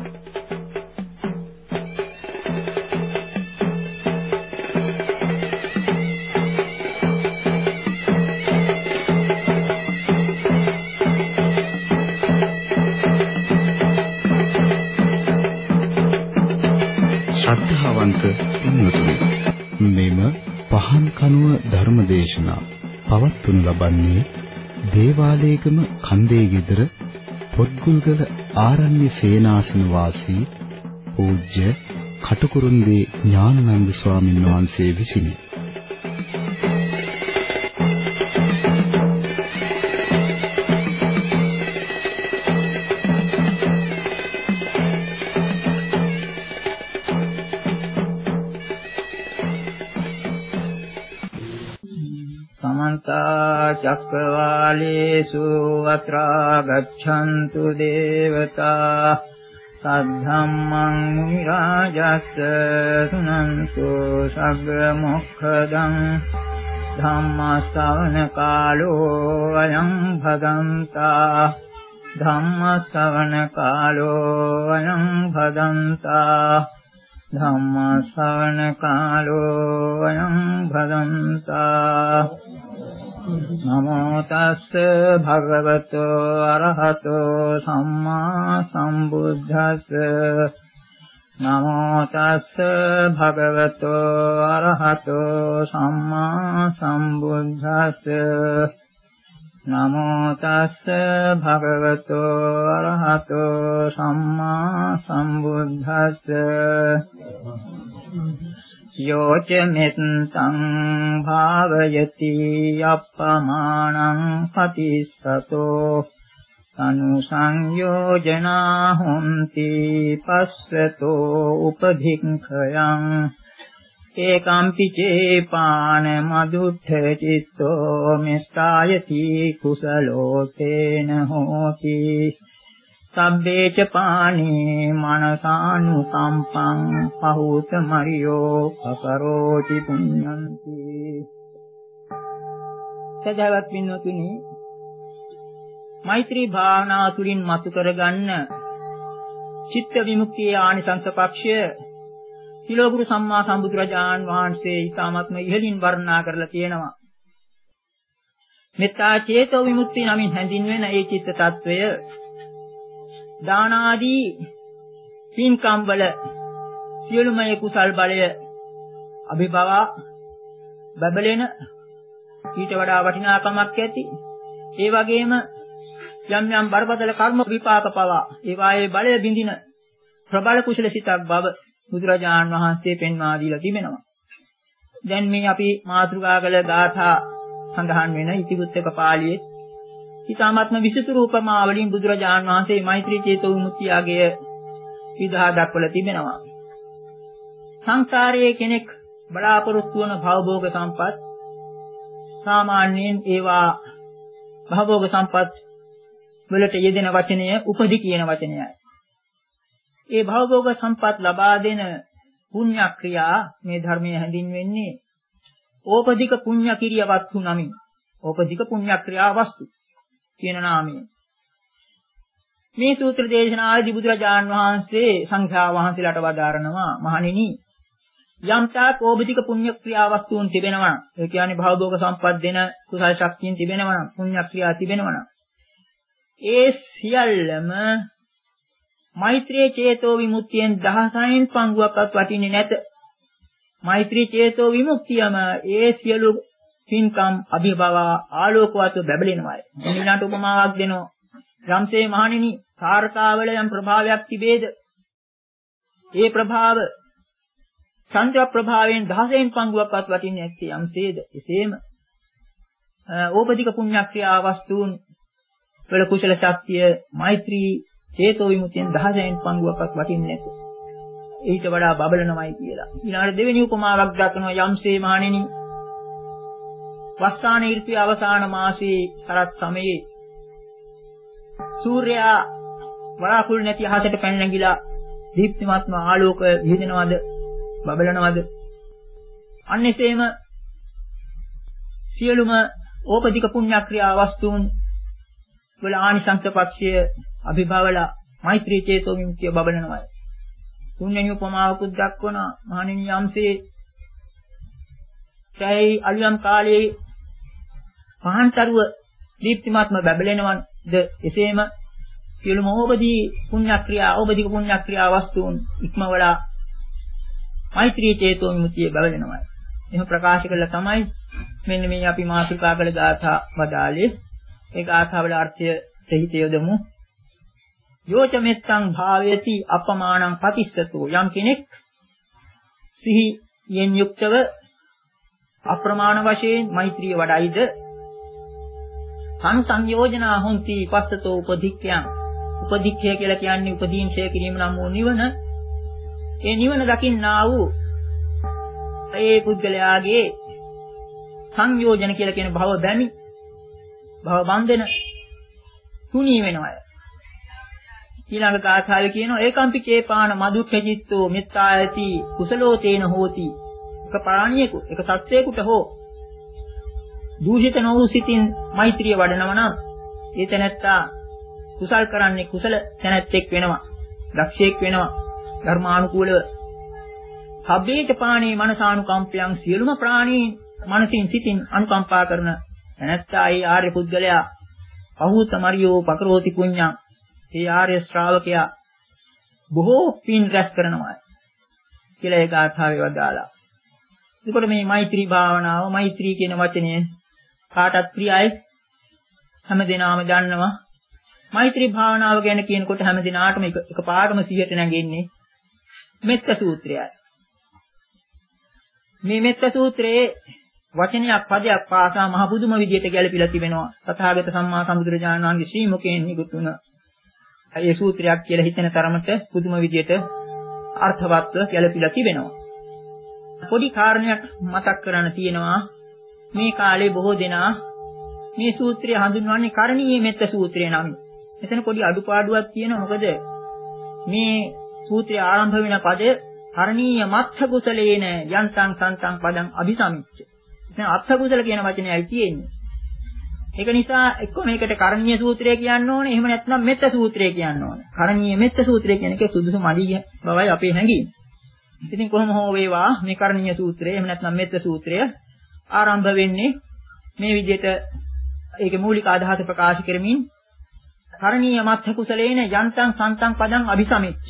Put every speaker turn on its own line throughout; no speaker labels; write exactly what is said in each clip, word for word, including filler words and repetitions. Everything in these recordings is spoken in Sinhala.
ශ්‍රද්ධාවන්ත පින්වතුනි, මෙම පහන් කනුව ධර්මදේශනා පවත්වනු ලබන්නේ දේවාලයේගම කන්දේ ගෙදර පොත්ගුල්ගල ආරණ්‍ය සේනාසන වාසී පූජ්‍ය කටුකුරුන්දී ඥානানন্দ ස්වාමීන් වහන්සේ විසිනි.
චක්කවාලේසු අත්‍රා ගච්ඡන්තු දේවතා සද්ධම්මං මුනි රාජස්ස සුනන්තු සග්ග මොක්ඛදං ධම්ම ශ්‍රවණ කාලෝ අයං භදන්තා ධම්ම ශ්‍රවණ කාලෝ අයං භදන්තා ධම්ම ශ්‍රවණ කාලෝ අයං භදන්තා නමෝ තස්ස භගවතෝ අරහතෝ සම්මා සම්බුද්දස්ස නමෝ තස්ස භගවතෝ අරහතෝ සම්මා සම්බුද්දස්ස නමෝ තස්ස භගවතෝ අරහතෝ සම්මා සම්බුද්දස්ස යෝච මෙත්තං භාවයති අප්පමාණං පතිස්සතෝ අනුසංයෝජනා හොಂತಿ පස්සතෝ උපධික්ඛයං ඒකම්පි චේපාන මදුත්ථ චිත්තෝ මෙස්සායති කුසලෝ තේන හෝති සබ්බේච පානේ මනසානුකම්පං පහූත මරියෝ කකරෝති පුඤ්ඤන්ති. සදාවත් පින්වතුනි, මෛත්‍රී භාවනාව තුළින් මතු කරගන්න චිත්ත විමුක්තියේ ආනිසංස පක්ෂය තිලෝගුරු සම්මා සම්බුදුරජාන් වහන්සේ ඊ타ත්ම ඉහළින් වර්ණනා කරලා තියෙනවා. මෙත්තා චේතෝ විමුක්තිය නමින් හැඳින්වෙන ඒ චිත්ත tattවය දාන ආදී පින්කම් වල සියලුම කුසල් බලය අභිභව බබලෙන ඊට වඩා වටිනාකමක් ඇති. ඒ වගේම යම් යම් බරපතල කර්ම විපාක පවා ඒවායේ බලය බිඳින ප්‍රබල කුසල සිතක් බව බුදුරජාණන් වහන්සේ පෙන්වා දීලා තිබෙනවා. දැන් මේ අපි මාතෘකා කළ ගාථා සඳහන් වෙන ඉතිවුත්තක පාළියේ ඊ타ත්ම විසුතුරු උපමා වලින් බුදුරජාණන් වහන්සේ මෛත්‍රී චේතෝ විමුක්තියගේ විදහා දක්වලා තිබෙනවා. සංසාරයේ කෙනෙක් බලාපොරොත්තු වන භවභෝග සම්පත් සාමාන්‍යයෙන් ඒවා භවභෝග සම්පත් වලට යෙදෙන වචනය උපදි කියන වචනයයි. ඒ භවභෝග සම්පත් ලබා දෙන පුණ්‍ය ක්‍රියා මේ ධර්මයේ හැඳින්වෙන්නේ ඕපදික පුණ්‍ය කිරිය වස්තු නමින්. ඕපදික පුණ්‍ය ක්‍රියා වස්තු කියන නාමයෙන් මේ සූත්‍ර දේශනාවේදී බුදුරජාණන් වහන්සේ සංඝයා වහන්සේලාට වදාරනවා, මහණෙනි, යම් තාක් ඕපදික පුණ්‍ය ක්‍රියා වස්තුන් තිබෙනවා නම්, ඒ කියන්නේ භවභෝග සම්පත් දෙන කුසල ශක්තියින් තිබෙනවා නම්, පුණ්‍ය ක්‍රියා තිබෙනවා නම්, ඒ සියල්ලම මෛත්‍රී චේතෝ විමුක්තියෙන් දහසයින් පංගුවක්වත් වටින්නේ නැත. මෛත්‍රී චේතෝ විමුක්තියම ඒ සියලු පින්කම් අභිභව ආලෝකවත් බැබලෙනවායි. ඊළඟට උපමාවක් දෙනවා. යම්සේ මහණෙනි, තාරකාවල යම් ප්‍රභාවයක් තිබේද, ඒ ප්‍රභාව චන්ද්‍ර ප්‍රභාවයෙන් දහසෙන් පංගුවක්වත් වටින්නේ නැත්තේ යම්සේද, එසේම ඕපදික පුණ්‍ය ක්‍රියා වස්තුන් වල කුසල ශක්තිය මෛත්‍රී චේතෝ විමුක්තියෙන් දහසෙන් පංගුවක්වත් වටින්නේ නැත. ඊට වඩා බබලනමයි කියලා. ඊළඟට දෙවෙනි උපමාවක් දක්වනවා. යම්සේ මහණෙනි, වස්සාන ඍතුවේ අවසාන මාසයේ සරත් සමයේ සූර්යයා වරාකුළු නැති අහසට පැන නැගිලා දීප්තිමත්ම ආලෝක විහිදෙනවද, බබලනවද? අන්න එසේම සියලුම ඕපදික පුණ්‍ය ක්‍රියා වස්තුන් වල ආනිසංස පක්ෂය අභිභවලා මෛත්‍රී චේතෝ විමුක්තිය බබලනවා. තුන්වෙනි උපමාවකුත් දක්වන මහණෙනි යම්සේ ඡයි අලුයම් කාලයේ පහන්තරුව දීප්තිමත්ම බබලෙනවද එසේම සියලුම ඕපදී පුණ්‍ය ක්‍රියා ඕපදීක පුණ්‍ය ක්‍රියා වස්තුන් ඉක්මවලා මෛත්‍රී චේතෝ විමුක්තිය බබලෙනවා. එහෙම ප්‍රකාශ කළා තමයි මෙන්න මේ අපි මාතෘකා කළ ගාථා වදාළේ. ඒ ගාථාවල අර්ථය සහිත යොදමු. යෝච මෙත්තං භාවයති අපමානං පතිස්සතෝ යම් කෙනෙක් සිහියෙන් යුක්තව අප්‍රමාණ වශයෙන් මෛත්‍රිය වඩයිද සංසංයෝජනා හොಂತಿ පස්සතෝ උපදික්ඛයන් උපදික්ඛය කියලා කියන්නේ උපදීන්ෂය කිරීම නම් වූ නිවන. ඒ නිවන දකින්නා වූ ඒ පුද්ගලයාගේ සංයෝජන කියලා කියන භව බැමි භව බන්ධන තුනී වෙනවා. ඊළඟ කාථාවේ කියනවා ඒකම්පි චේපාන මදුක්ඛජිත්තෝ මෙත්තායති කුසලෝ තේන හෝති. එක ප්‍රාණියෙකු එක සත්වයකට හෝ දූෂිත නොවූ සිතින් මෛත්‍රිය වඩනවා නම් ඒ තැනැත්තා කුසල් කරන්නේ කුසල තැනැත්තෙක් වෙනවා. දක්ෂයෙක් වෙනවා. ධර්මානුකූලව සබ්බේච පාණේ මනසානුකම්පයන් සියලුම ප්‍රාණීන් මනසින් සිතින් අනුකම්පා කරන තැනැත්තා ඒ ආර්ය පුද්ගලයා අහූත මරියෝ පකරෝති පුඤ්ඤං ඒ ආර්ය ශ්‍රාවකයා බොහෝ පින් රැස් කරනවා කියලා ඒ ගාථාවේ වදාලා. එතකොට මේ මෛත්‍රී භාවනාව මෛත්‍රී කියන වචනය කාටත් ප්‍රියයි. හැමදෙනාම දන්නවා. මෛත්‍රී භාවනාව ගැන කියනකොට හැමදෙනාටම එක එකපාරටම සිහියට නැගෙන්නේ මෙත්ත සූත්‍රයයි. මේ මෙත්ත සූත්‍රයේ වචනයක් පදයක් පාසා මහ පුදුම විදියට ගැලපිලා තිබෙනවා. තථාගත සම්මා සම්බුදුරජාණන් වහන්සේ ශ්‍රී මුඛයෙන් නිකුත් වුණ ඒ සූත්‍රයක් කියලා හිතෙන තරමට පුදුම විදියට අර්ථවත්ව ගැලපිලා තිබෙනවා. පොඩි කාරණයක් මතක් කරන්න තියෙනවා. මේ කාලේ බොහෝ දෙනා මේ සූත්‍රය හඳුන්වන්නේ කරණීය මෙත්ත සූත්‍රය නම්. එතන පොඩි අඩුපාඩුවක් තියෙනවා. මොකද මේ සූත්‍රය ආරම්භ වෙන පදය කරණීය මත්ථ කුසලේන යන්තං සන්තං පදං අபிසමිච්ච. එතන අත්ථ කුසල කියන වචනයයි තියෙන්නේ. ඒක නිසා එක්ක මේකට කරණීය සූත්‍රය කියන්න ඕනේ. එහෙම නැත්නම් මෙත්ත සූත්‍රය කියන්න ඕනේ. කරණීය මෙත්ත සූත්‍රය කියන එක සුදුසු මදි බවයි අපේ හැඟීම. ඉතින් කොහොම හෝ වේවා මේ කරණීය සූත්‍රය එහෙම නැත්නම් මෙත්ත සූත්‍රය ආරම්භ වෙන්නේ මේ විදිහට ඒකේ මූලික අදහස ප්‍රකාශ කරමින් කරණීය මත්ථ කුසලේන යන්තං සන්තං පදං අபிසමිච්ච.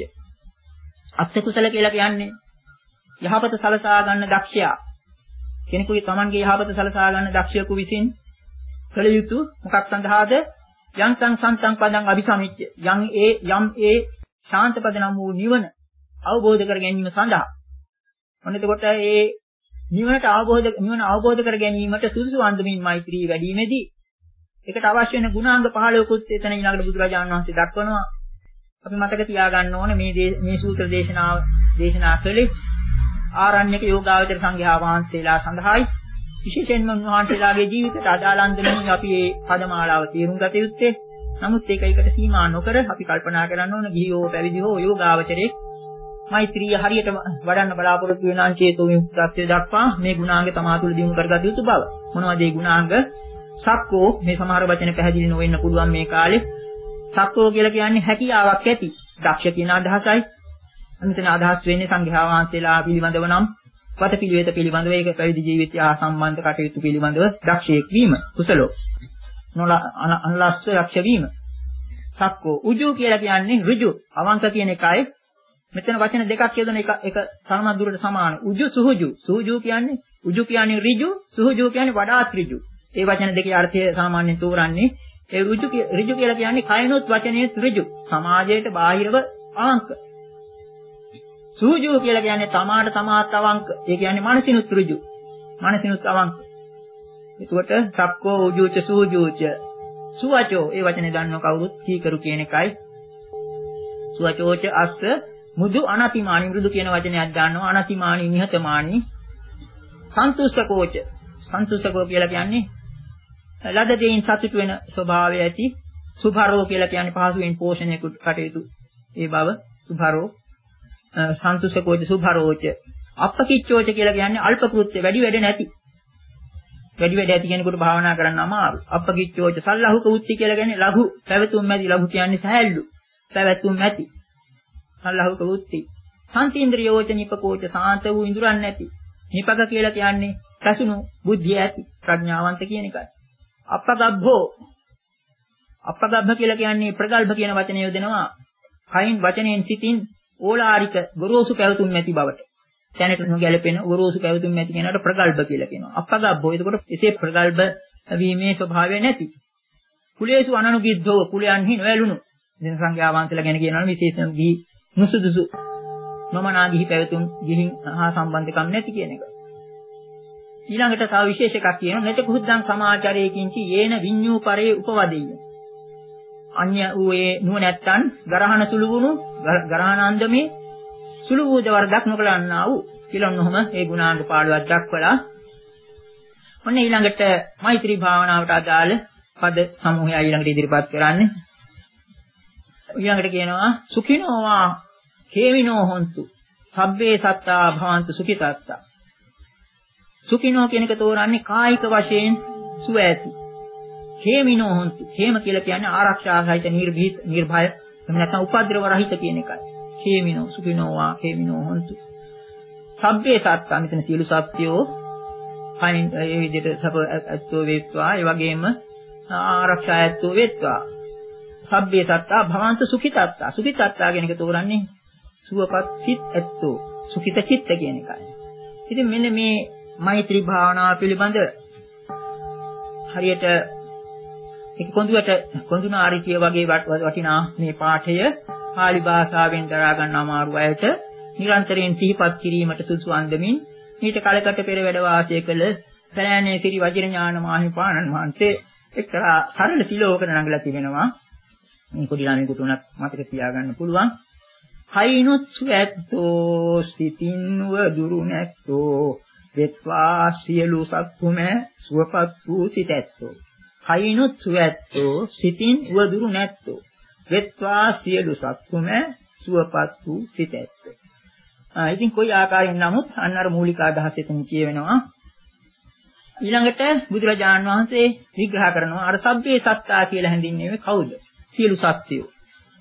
අත්ථ කුසල කියලා කියන්නේ යහපත සලසා ගන්න දක්ෂයා. කෙනෙකුගේ Tamanගේ යහපත සලසා ගන්න දක්ෂයෙකු විසින් කළ යුතු මොකක් සඳහාද? යන්තං සන්තං පදං අபிසමිච්ච. යම් ඒ යම් ඒ ශාන්ත පද නම් වූ නිවන අවබෝධ කර ගැනීම සඳහා. ඔන්න එතකොට ඒ නිවනට අවබෝධ නිවන අවබෝධ කර ගැනීමට සුදුසු අන්දමින් මෛත්‍රී වැඩිමේදී ඒකට අවශ්‍ය වෙන ගුණාංග පහළොවකුත් එතන ඊළඟට බුදුරජාණන් වහන්සේ දක්වනවා. අපි මතක තියාගන්න ඕනේ මේ මේ සූත්‍ර දේශනාව දේශනා කළේ ආරණ්‍යක යෝගාවචර සංඝයා වහන්සේලා සඳහායි. විශේෂයෙන්ම උන්වහන්සේලාගේ ජීවිතයට අදාළ අන්දමින් අපි මේ පදමාලාව තේරුම් ගත යුත්තේ. නමුත් ඒක එකට සීමා නොකර අපි කල්පනා කරන්න ඕන ගිහියෝ පැවිදි හෝ යෝගාවචරයේ මෛත්‍රිය හරියට වඩන්න බලාපොරොත්තු වෙන අංචේතෝ විමුක්තිය දක්වා මේ ගුණාංග තමා තුළ දිනු කරගත යුතු බව. මොනවද මේ ගුණාංග? සක්කෝ මේ සමහර වචන පැහැදිලි නොවෙන්න පුළුවන් මේ කාලේ. සක්කෝ කියලා කියන්නේ හැකියාවක් ඇති. දක්ෂ කියන අදහසයි. අනිතන අදහස් වෙන්නේ සංඝයා වහන්සේලා පිළිබඳව නම් වතපිළිවෙත පිළිබඳව ඒක පැවිදි ජීවිතය හා සම්බන්ධ කටයුතු පිළිබඳව දක්ෂයෙක් වීම කුසලෝ. නොල අනලස්ස දක්ෂ වීම. සක්කෝ උජු කියලා කියන්නේ ඍජු අවංක කියන එකයි. මෙතන වචන දෙකක් යොදන එක එක සමහර දුරට සමාන. උජු සුහුජු. සුහුජු කියන්නේ උජු කියන්නේ ඍජු, සුහුජු කියන්නේ වඩාත් ඍජු. ඒ වචන දෙකේ අර්ථය සාමාන්‍යයෙන් තෝරන්නේ ඒ ඍජු ඍජු කියලා කියන්නේ කයනොත් වචනේ ඍජු. සමාජයට බාහිරව අවංක. සුහුජු කියලා කියන්නේ තමාට තමාත් අවංක. ඒ කියන්නේ මානසිනුත් ඍජු. මානසිනුත් අවංක. එතකොට සක්කෝ උජුච සුහුජුච සුවචෝ ඒ වචනේ දන්නව කවුරුත් කීකරු කියන එකයි. සුවචෝච අස්ස මුදු අනතිමානි මෘදු කියන වචනයක් ගන්නවා. අනතිමානි නිහතමානි. සන්තුෂ්ඨකෝච සන්තුෂ්ඨකෝ කියලා කියන්නේ ලද දෙයින් සතුටු වෙන ස්වභාවය ඇති. සුභරෝ කියලා කියන්නේ පහසුවෙන් පෝෂණය කටයුතු ඒ බව සුභරෝ. සන්තුෂ්ඨකෝච සුභරෝච. අප්පකිච්චෝච කියලා කියන්නේ අල්ප කෘත්‍ය වැඩි වැඩ නැති. වැඩි වැඩ ඇති කෙනෙකුට භාවනා කරන්න අමාරු. අප්පකිච්චෝච සල්ලහුක උත්ති කියලා කියන්නේ ලඝු පැවතුම් මැදි. ලඝු කියන්නේ සහැල්ලු. පැවැතුම් ඇති. අල්ලාහුක උත්ති. සම්තින්ද්‍රියෝච නිපකෝච සාන්ත වූ ඉඳුරන් නැති. නිපක කියලා කියන්නේ කසුණු බුද්ධිය ඇති ප්‍රඥාවන්ත කියන එකයි. අපගබ්බෝ අපගබ්බ කියලා කියන්නේ ප්‍රගල්භ කියන වචනය යොදනවා. කයින් වචනයෙන් සිතින් ඕලාරික ගොරෝසු පැවතුම් නැති බවට. දැනට නොගැලපෙන ගොරෝසු පැවතුම් නැති කෙනාට ප්‍රගල්භ කියලා කියනවා. අපගබ්බෝ එතකොට එසේ ප්‍රගල්භ වීමේ ස්වභාවය නැති. කුලේසු අනනුගිද්ධෝ කුලයන්හි නොඇලුණු. දින සංඛ්‍යා වංශලා ගැන කියනවා විශේෂයෙන් ගිහි නුසුදුසු නොමනා ගිහි පැවතුම් ගිහින් හා සම්බන්ධකම් නැති කියන එක. ඊළඟට තව විශේෂ එකක් කියනවා නැත කුහුද්දං සමාචරයකින්චි යේන විඤ්ඤූ පරේ උපවදෙය්‍ය. අන්‍ය වූ ඒ නුවණැත්තන් ගරහන සුළු වුණු ගරහනාන්දමේ සුළු වූ දවරක් නොකලන්නා වූ කියලා ඔන්නෝම ඒ ගුණාංග පාළුවක් දක්වලා ඔන්න ඊළඟට මෛත්‍රී භාවනාවට අදාළ පද සමූහය ඊළඟට ඉදිරිපත් කරන්නේ. ඊළඟට කියනවා සුඛිනෝවා හේමිනෝ හොන්තු සබ්බේ සත්තා භවන්තු සුඛිතත්තා. සුඛිනෝ කියන එක තෝරන්නේ කායික වශයෙන් සුව ඇති. හේමිනෝ හොන්තු. හේම කියලා කියන්නේ ආරක්ෂා සහිත නිර්භීත නිර්භය එහෙම නැත්නම් උපද්‍රව රහිත කියන එකයි. හේමිනෝ සුඛිනෝවා හේමිනෝ හොන්තු. සබ්බේ සත්තා මෙතන සියලු සත්‍යෝ කයින් ඒ විදිහට සප ඇත්තෝ වේත්වා ඒ වගේම ආරක්ෂා ඇත්තෝ වේත්වා. සබ්බේ සත්තා භවන්ත සුඛිතත්තා. සුඛිතත්තා කියන එක තෝරන්නේ සුවපත් සිත් ඇත්තෝ සුඛිත චිත්ත කියන එකයි. ඉතින් මෙන්න මේ මෛත්‍රී භාවනාව පිළිබඳ හරියට ඒක කොඳුරට කොඳුනාරිතිය වගේ වටිනා මේ පාඨය පාලි භාෂාවෙන් දරා ගන්න අමාරු අයට නිරන්තරයෙන් සිහිපත් කිරීමට සුසු අන්දමින් ඊට කලකට පෙර වැඩ වාසය කළ පැලෑනේ සිරි වජිර ඥාන මාහිමිපාණන් වහන්සේ එක්තරා සරල සිලෝකන නඟලා තිබෙනවා. මේ පොඩි ළමයෙකුට උනත් මතක තියාගන්න පුළුවන්. කයිනුත් සුවැත්තෝ සිතින්ව දුරු නැත්තෝ වෙත්වා සියලු සත්තුම සුවපත් වූ සිතැත්තෝ. කයිනුත් සුවැත්තෝ සිතින් වදුරු නැත්තෝ වෙත්වා සියලු සත්තුම සුවපත් වූ සිතැත්තෝ. ආ ඉතින් කොයි ආකාරයෙන් නමුත් අන්න අර මූලික අදහස එතන කියවෙනවා. ඊළඟට බුදුරජාණන් වහන්සේ විග්‍රහ කරනවා අර සබ්බේ සත්තා කියලා හැඳින්වෙන්නේ කවුද? සියලු සත්‍යෝ.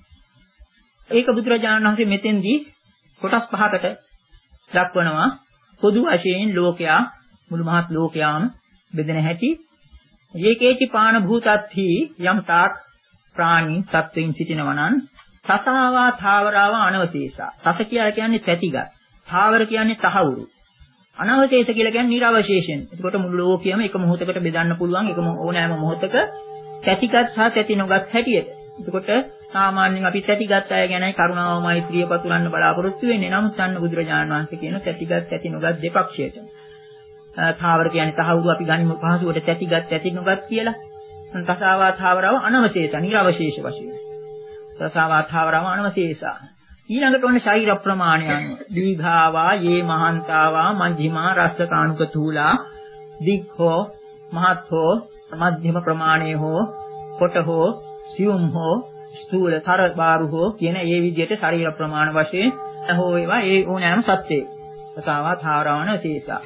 ඒක බුදුරජාණන් වහන්සේ මෙතෙන්දී කොටස් පහකට දක්වනවා. පොදු වශයෙන් ලෝකයා මුළු මහත් ලෝකයාම බෙදෙන හැටි. ඒකේචි පාන භූතත්හි යම් තාක් ප්‍රාණී සත්වයින් සිටිනවා නම් සසාවා ථාවරාවා අනවශේෂා. සස කියලා කියන්නේ පැතිගත්. ථාවර කියන්නේ තහවුරු. අනවශේෂ කියලා කියන්නේ නිර්වශේෂයෙන්. එතකොට මුළු ලෝකයම එක මොහොතකට බෙදන්න පුළුවන්. එක ඕනෑම මොහොතක පැතිගත් සහ පැති නොගත් හැටියට. එතකොට සාමාන්‍යයෙන් අපි පැතිගත් අය ගැනයි කරුණාව මෛත්‍රිය පතුරන්න බලාපොරොත්තු වෙන්නේ. නමුත් අන්න බුදුරජාණන් වහන්සේ කියන පැතිගත් පැති නොගත් දෙපක්ෂයට. ථාවර කියන්නේ තහවුරු අපි ගනිමු පහසුවට පැතිගත් පැති නොගත් කියලා. තසාවා ථාවරව අනවශේෂ නිර්වශේෂ වශයෙන්. තසාවා ථාවරව අනවශේෂා. ඊළඟට ඔන්න ශෛර ප්‍රමාණය අනුව දීඝාවා යේ මහන්තාවා මජ්ක්‍ධිමා රස්සකානුක තූලා දික්ඛෝ මහත්ෝ මධ්‍යම ප්‍රමාණය හෝ කොට හෝ සියුම් හෝ ස්ථූල තර බාරු හෝ කියන ඒ විදිහට ශරීර ප්‍රමාණ වශයෙන් හෝ ඒවා ඒ ඕනෑම සත්‍යය. තසාවා ථාවරවන විශේෂා.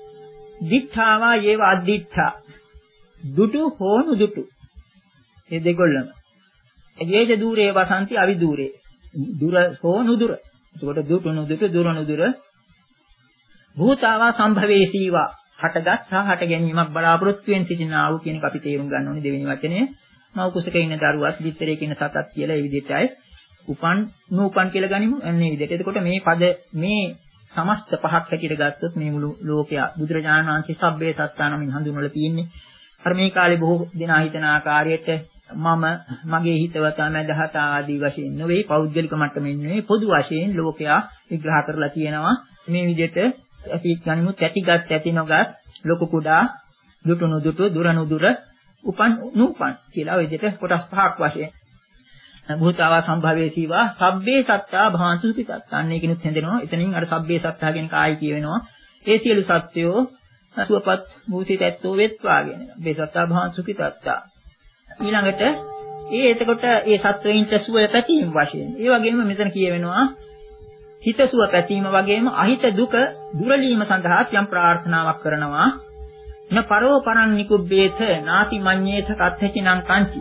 දිඨාවා යේව අද්දිඨා. දුටු හෝ නුදුටු. මේ දෙකොල්ලම. යේජ দূරේ වසන්ති අවිදූරේ. දුර හෝ නුදුර. එතකොට දුටු නුදුටු දුර නුදුර. භූතාවා සම්භවේසීවා. හටගත් සහ හට ගැනීමක් බලාපොරොත්තු වෙන සිටිනා වූ කියන එක අපි තේරුම් ගන්න ඕනේ දෙවෙනි වචනේ. මව කුසක ඉන්න දරුවත් විතරේ කියන සතත් කියලා ඒ විදිහටයි උපන් නූපන් කියලා ගනිමු. අන්නේ විදිහට. එතකොට මේ පද මේ සමස්ත පහක් හැටියට ගත්තොත් මේ මුළු ලෝකයා බුදුරජාණන් වහන්සේ සබ්බේ සත්තා නමින් හඳුන්වලා තියෙන්නේ. අර මේ කාලේ බොහෝ දෙනා හිතන ආකාරයට මම මගේ හිතවතා මැදහත ආදී වශයෙන් නෙවෙයි පෞද්ගලික මට්ටමින් නෙවෙයි පොදු වශයෙන් ලෝකයා විග්‍රහ කරලා තියෙනවා. මේ විදිහට අපි ගනිමු තැටිගත් තැටි නොගත් ලොකු කුඩා දුටු නුදුටු දුර නුදුර උපන් නූපන් කියලා ওই විදිහට කොටස් පහක් වශයෙන් භූතාවා සම්භවයේ සීවා සබ්බේ සත්තා භාන්තු සුඛිතත්තා. අන්න ඒකිනුත් හැදෙනවා. එතනින් අර සබ්බේ සත්තා කියන කායි කියවෙනවා. ඒ සියලු සත්‍යෝ සුවපත් භූසිත ඇත්තෝ වෙත්වා කියන එක. මේ සත්තා භාන්තු සුඛිතත්තා. ඊළඟට ඒ එතකොට ඒ සත්වයින්ට සුව පැතීම වශයෙන්. ඒ වගේම මෙතන කියවෙනවා හිත සුව පැතීම වගේම අහිත දුක දුරලීම සඳහා යම් ප්‍රාර්ථනාවක් කරනවා. න පරෝ පරං නිකුබ්බේත නාති මඤ්ඤේත කත්තචිනං කංචි.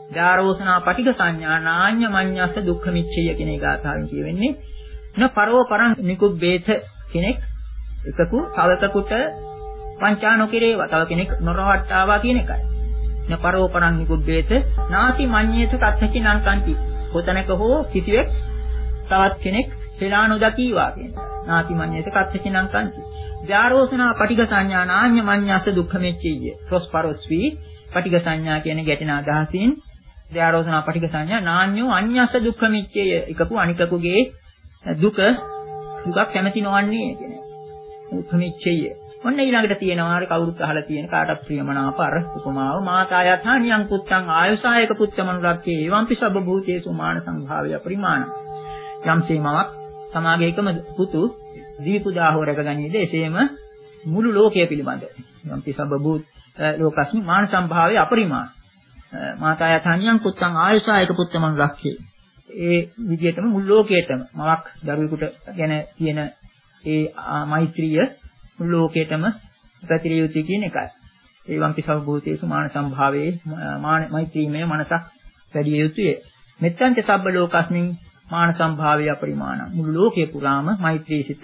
ධාරෝසනා පටිඝ සංඥා නාඤ්ඤ මඤ්ඤස්ස දුක්ඛ මිච්ඡය කියන එක ගාථාවෙන් කියවෙන්නේ න පරෝ පරං නිකුබ්බේත කෙනෙක් එකකු තවකකුට වංචා නොකිරේවා තව කෙනෙක් නොරවට්ටාවා කියන එකයි. න පරෝ පරං නිකුබ්බේත නාති මඤ්ඤේත කච්චි නංකන්ති. කොතනක හෝ කිසිවෙක් තවත් කෙනෙක් හෙලා නොදකීවා කියන එක. නාති මඤ්ඤේත කච්චි නංකන්ති. ධාරෝසනා පටිඝ සංඥා නාඤ්ඤ මඤ්ඤස්ස දුක්ඛ මිච්ඡය. ප්‍රොස්පරොස්වි පටිඝ සංඥා කියන ගැටෙන අදහසින් ධාරෝසනා පටිඝ සංඥා නාඤ්ඤෝ අඤ්ඤස්ස දුක්ඛ මිච්ඡය. එකපු අනිකකුගේ දුක දුකක් කැමති නොවන්නේ කියන එක. දුක්ඛ මිච්ඡය. ඔන්න ඊළඟට තියෙනවා අර කවුරුත් අහලා තියෙන කාටත් ප්‍රියමනාප අර උපමාව මාතායථානියං පුත්තං ආයුසායක පුත්තමනුරක්කේ එවම්පි සබ්බ භූතේසු මාන සංභාවය පරිමාණ. යම්සේ මවක් සමාගයේ එකම පුතු දීපුදා හෝ රැකගනීද එසේම මුළු ලෝකය පිළිබඳ යම්පි සබ්බ භූත ලෝකස්මි මාන සංභාවය අපරිමාණ. මාතායථානියං පුත්තං ආයුසායක පුත්තමනුරක්කේ ඒ විදිහටම මුළු ලෝකයටම මවක් දරුවෙකුට ගැන තියෙන ඒ මෛත්‍රිය මුළු ලෝකයටම පැතිරිය යුතුයි කියන එකයි. ඒ වම්පි සබ්බූතේසු මාන සම්භාවයේ මාන මෛත්‍රීමය මනසක් වැඩි යුතුය. මෙත්තන්ත සබ්බ ලෝකස්මින් මාන සම්භාවය අපරිමාණ. මුළු ලෝකයේ පුරාම මෛත්‍රී සිත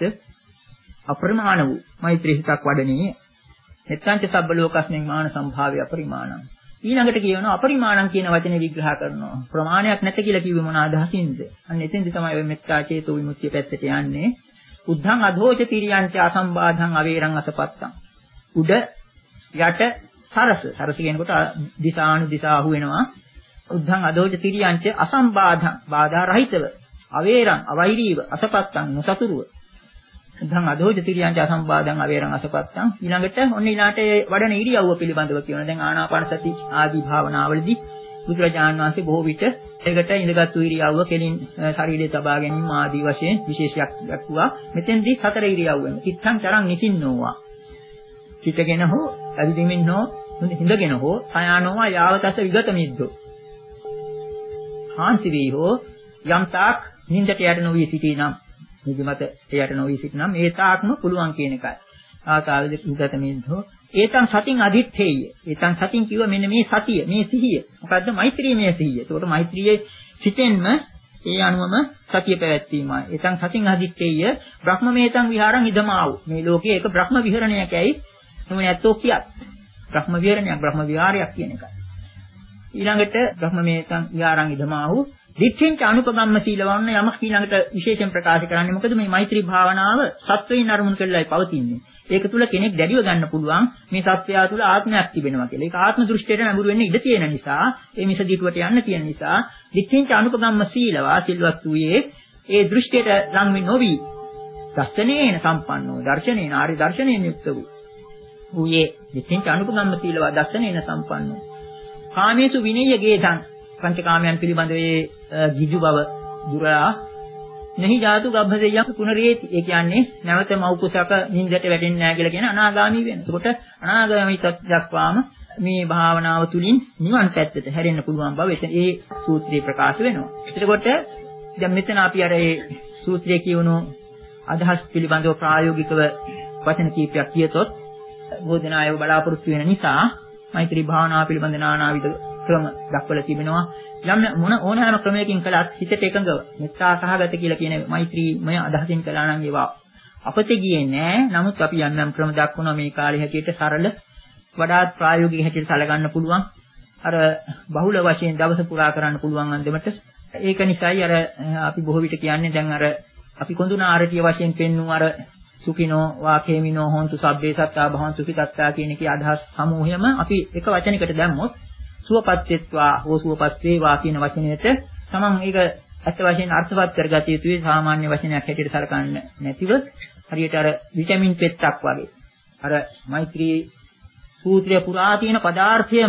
අපරිමාණ වූ මෛත්‍රී සිතක් වඩණීය. මෙත්තන්ත සබ්බ ලෝකස්මින් මාන සම්භාවය අපරිමාණ. ඊළඟට කියනවා අපරිමාණම් කියන වචනේ විග්‍රහ කරනවා. ප්‍රමාණයක් නැත කියලා කිව්වේ මොන අදහසින්ද? අන්න එතෙන්ද තමයි ඔය මෙත්තා චේතෝ විමුක්තිය පැත්තට යන්නේ. උද්ධං අධෝච තිරියංච අසම්බාධං අවේරං අසපත්තං. උඩ යට සරස. සරස කියනකොට දිසානු දිසා අහු වෙනවා. උද්ධං අධෝච තිරියංච අසම්බාධං බාධා රහිතව. අවේරං අවෛරීව අසපත්තං නොසතුරුව. උද්ධං අධෝච තිරියංච අසම්බාධං අවේරං අසපත්තං. ඊළඟට ඔන්න ඊළාට වඩන ඉරියව්ව පිළිබඳව කියනවා. දැන් ආනාපාන සති ආදී භාවනාවලදී බුදුරජාණන් වහන්සේ බොහෝ විට ඒකට ඉඳගත්තු ඉරියව්ව කෙලින් ශරීරයේ තබා ගැනීම ආදී වශයෙන් විශේෂයක් දක්වුවා. මෙතෙන්දී සතර ඉරියව්වෙන් චිත්තං චරං නිසින්නෝවා. චිතගෙන හෝ අදිමින් හෝ හිඳගෙන හෝ සයානෝවා යාවතස විගත මිද්දෝ. හාන්සි වී හෝ යම් තාක් නින්දට යට නොවී සිටිනම් නිදිමත යට නොවී සිටිනම් ඒ තාක්ම පුළුවන් කියන එකයි. ආතාවද විගත මිද්දෝ ඒතං සතින් අදිත්තේය. ඒතං සතින් කිව්ව මෙන්න මේ සතිය, මේ සිහිය. මොකද්ද? මෛත්‍රීමය සිහිය. ඒකට මෛත්‍රියේ සිටෙන්ම ඒ අනුවම සතිය පැවැත්වීමයි. ඒතං සතින් අදිත්තේය. බ්‍රහ්මමේතං විහාරං ඉදමාවු. මේ ලෝකයේ එක බ්‍රහ්ම විහරණයකයි නුනේ ඇත්තෝ කියත්. බ්‍රහ්ම විහරණයක්, බ්‍රහ්ම විහාරයක් කියන එකයි. ඊළඟට බ්‍රහ්මමේතං විහාරං ඉදමාවු. දිට්ඨින්ච අනුපගම්ම සීලවන්න යමක් ඊළඟට විශේෂයෙන් ප්‍රකාශ කරන්නේ මොකද මේ මෛත්‍රී භාවනාව සත්වයින් අරමුණු කරලායි පවතින්නේ. ඒක තුල කෙනෙක් දැඩිව ගන්න පුළුවන් මේ සත්වයා තුල ආත්මයක් තිබෙනවා කියලා. ඒක ආත්ම දෘෂ්ටියට නැඹුරු වෙන්න ඉඩ තියෙන නිසා, ඒ මිස දීපුවට යන්න තියෙන නිසා, දිට්ඨින්ච අනුපගම්ම සීලවා සිල්වත් වූයේ ඒ දෘෂ්ටියට ලං වෙ නොවි දර්ශනේන සම්පන්නෝ දර්ශනේන ආරි දර්ශනේන යුක්ත වූ ඌයේ දිට්ඨින්ච අනුපගම්ම සීලවා දර්ශනේන සම්පන්නෝ කාමේසු විනය්‍ය ගේතං පංචකාමයන් පිළිබඳව ඒ ගිජු බව දුරා නහි ජාතු ගබ්බසෙයම් පුනරේති. ඒ කියන්නේ නැවත මෞකුසක නිින්දට වැටෙන්නේ නැහැ කියලා කියන අනාගාමී වෙන. එතකොට අනාගාමී දක්වාම මේ භාවනාව තුලින් නිවන් පැත්තට හැරෙන්න පුළුවන් බව එතන ඒ සූත්‍රයේ ප්‍රකාශ වෙනවා. එතකොට දැන් මෙතන අපි අර ඒ සූත්‍රයේ කියවුණු අදහස් පිළිබඳව ප්‍රායෝගිකව වචන කීපයක් කියතොත් බෝධනායව බලාපොරොත්තු වෙන නිසා මෛත්‍රී භාවනාව පිළිබඳ නානාවිද ක්‍රම දක්වලා තිබෙනවා. යම් මොන ඕනෑම ක්‍රමයකින් කළත් හිතට එකඟව මෙත්තා සහගත කියලා කියන මෛත්‍රීමය අදහසින් කළා නම් ඒවා අපතේ ගියේ නෑ. නමුත් අපි යම් යම් ක්‍රම දක්වනවා මේ කාලේ හැටියට සරල වඩාත් ප්‍රායෝගික හැටියට සැලකන්න පුළුවන්. අර බහුල වශයෙන් දවස පුරා කරන්න පුළුවන් අන්දමට. ඒක නිසායි අර අපි බොහෝ විට කියන්නේ දැන් අර අපි කොඳුනා ආරතිය වශයෙන් පෙන්වු අර සුඛිනෝ වාකේමිනෝ හොන්තු සබ්බේ සත්තා භවන්තු සුඛිතත්තා කියන කී අදහස් සමූහයම අපි එක වචනයකට දැම්මොත් සුවපත් වෙත්වා හෝ සුවපත් වේවා කියන වචනයට තමන් ඒක ඇත්ත වශයෙන් අර්ථවත් කරගත යුතුයි. සාමාන්‍ය වචනයක් හැටියට සලකන්න නැතිව හරියට අර විටමින් පෙත්තක් වගේ අර මෛත්‍රී සූත්‍රය පුරා තියෙන පදාර්ථයම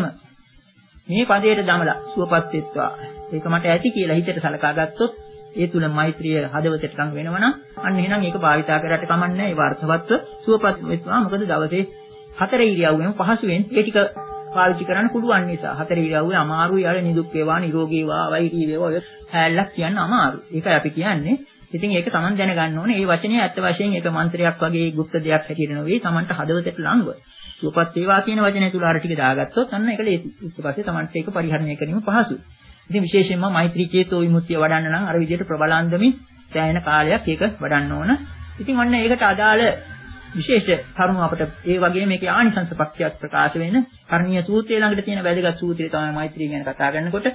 මේ පදයට දමලා සුවපත් වෙත්වා ඒක මට ඇති කියලා හිතට සලකා ගත්තොත් ඒ තුල මෛත්‍රිය හදවතට ලඟ වෙනවනම් අන්න එහෙනම් ඒක භාවිතා කරලා කමන්නේ ඒ වර්ථවත්ව සුවපත් වෙත්වා. මොකද දවසේ හතර ඉරියව්වෙම පහසුවෙන් ඒ ටික පාවිච්චි කරන්න පුළුවන් නිසා. හතර ඉරියව්වේ අමාරුයි අර නිදුක් වේවා නිරෝගී වේවා වෛරී වේවා ඔය හැල්ලක් කියන්න අමාරුයි. ඒකයි අපි කියන්නේ ඉතින් ඒක Taman දැනගන්න ඕනේ. මේ වචනේ ඇත්ත වශයෙන් ඒක මන්ත්‍රයක් වගේ গুপ্ত දෙයක් හැටියට නෙවෙයි. Tamanට හදවතට ළඟව. සුවපත් වේවා කියන වචනේ තුල අර ටික දාගත්තොත් අන්න ඒක ලේසි. ඊට පස්සේ Tamanට ඒක පරිහරණය කිරීම පහසුයි. ඉතින් විශේෂයෙන්ම මෛත්‍රී චේතෝ විමුක්තිය වඩන්න නම් අර විදිහට ප්‍රබලාන්දමින් සෑහෙන කාලයක් ඒක වඩන්න ඕන. ඉතින් ඔන්න ඒකට අදාළ විශේෂ කරුණු අපිට ඒ වගේ මේකේ ආනිසංස පක්ෂයක් ප්‍රකාශ වෙන කර්ණීය සූත්‍රය ළඟට තියෙන වැදගත් සූත්‍රය තමයි මෛත්‍රී ගැන කතා කරනකොට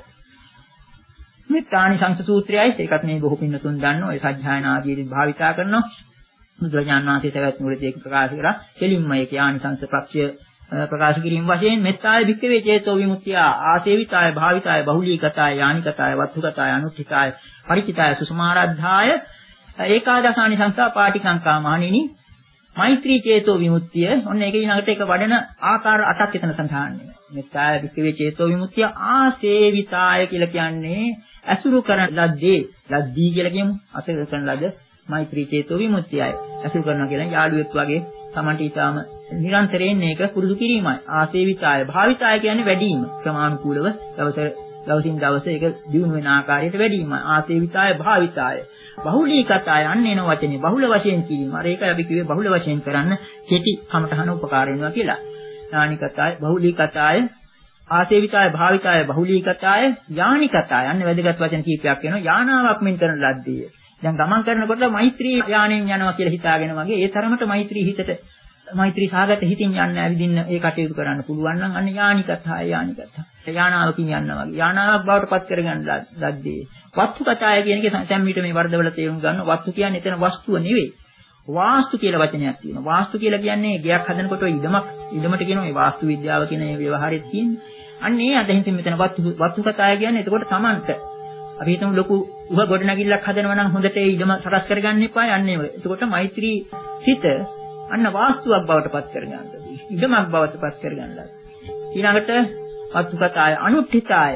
මෙත්තානිසංස සූත්‍රයයි. ඒකත් මේ බොහෝ පින්නතුන් දන්න ඔය සත්‍යයනා ආදීදී භාවිතා කරනවා. බුදුරජාණන් වහන්සේ තවත් මුලදී ඒක ප්‍රකාශ කරා. කෙලින්ම ඒකේ ආනිසංස පක්ෂය ප්‍රකාශ කිරීම වශයෙන් මෙත්තාය වික්කවේ චේතෝ විමුක්තිය ආසේවිතාය භාවිතාය බහුලීකතාය යානිකතාය වත්තුකතාය අනුත්ථිතාය පරිචිතාය සුසමාරද්ධාය ඒකාදසානි සංසා පාටිකංකා මානිනි මෛත්‍රී චේතෝ විමුක්තිය. ඔන්න ඒක ඊළඟට ඒක වඩන ආකාර අටක් එතන සඳහන් වෙනවා. මෙත්තාය වික්කවේ චේතෝ විමුක්තිය ආසේවිතාය කියලා කියන්නේ අසුරු කරන ලද්දේ ලද්දී කියලා කියමු. අසුරු කරන ලද මෛත්‍රී චේතෝ විමුක්තියයි. අසුරු කරනවා කියන්නේ යාළුවෙක් වගේ තමන්ට ඊටාම නිරන්තරයෙන් මේක පුරුදු කිරීමයි. ආසේවිතාය භාවිතාය කියන්නේ වැඩිම ක්‍රමානුකූලව දවස දවසින් දවස ඒක දියුණු වෙන ආකාරයට වැඩිමයි. ආසේවිතාය භාවිතාය බහුලීකතාය අන්න එන වචනේ බහුල වශයෙන් කිරීම. අර ඒක අපි කිව්වේ බහුල වශයෙන් කරන්න කෙටි කමඨහන උපකාර වෙනවා කියලා. යානිකතාය බහුලීකතාය ආසේවිතාය භාවිතාය බහුලීකතාය යානිකතාය අන්න වැදගත් වචන කීපයක් වෙනවා. යානාවක් මෙන් කරන ලද්දේ. දැන් ගමන් කරනකොට මෛත්‍රී යාණයෙන් යනවා කියලා හිතාගෙන වගේ ඒ තරමට මෛත්‍රී හිතට මෛත්‍රී සාගත හිතින් යන්න ඇවිදින්න ඒ කටයුතු කරන්න පුළුවන් නම් අන්න යානිකතාය යානිකතාය. යානාවකින් යනවා වගේ. යානාවක් බවට පත් කරගන්න ලද්දේ. වස්තු කතාය කියන එක දැන් මීට මේ වර්ධවල තේරුම් ගන්න. වස්තු කියන්නේ එතන වස්තුව නෙවෙයි. වාස්තු කියලා වචනයක් තියෙනවා. වාස්තු කියලා කියන්නේ ගයක් හදනකොට ඉදමක් ඉදමට කියනවා මේ වාස්තු විද්‍යාව කියන මේ ව්‍යවහාරයේ තියෙන්නේ. අන්න ඒ අදහින් මෙතන වස්තු වස්තු කතාය කියන්නේ එතකොට Tamanට අපි හිතමු ලොකු උහ ගොඩනැගිල්ලක් හදනවා නම් හොඳට ඒ ඉදම සකස් කරගන්න එපා යන්නේ. එතකොට මෛත්‍රී සිත අන්න වාස්තුවක් බවට පත් කරගන්න. ඉදමක් බවට පත් කරගන්න. ඊළඟට වස්තු කතාය අනුත්ථිතාය.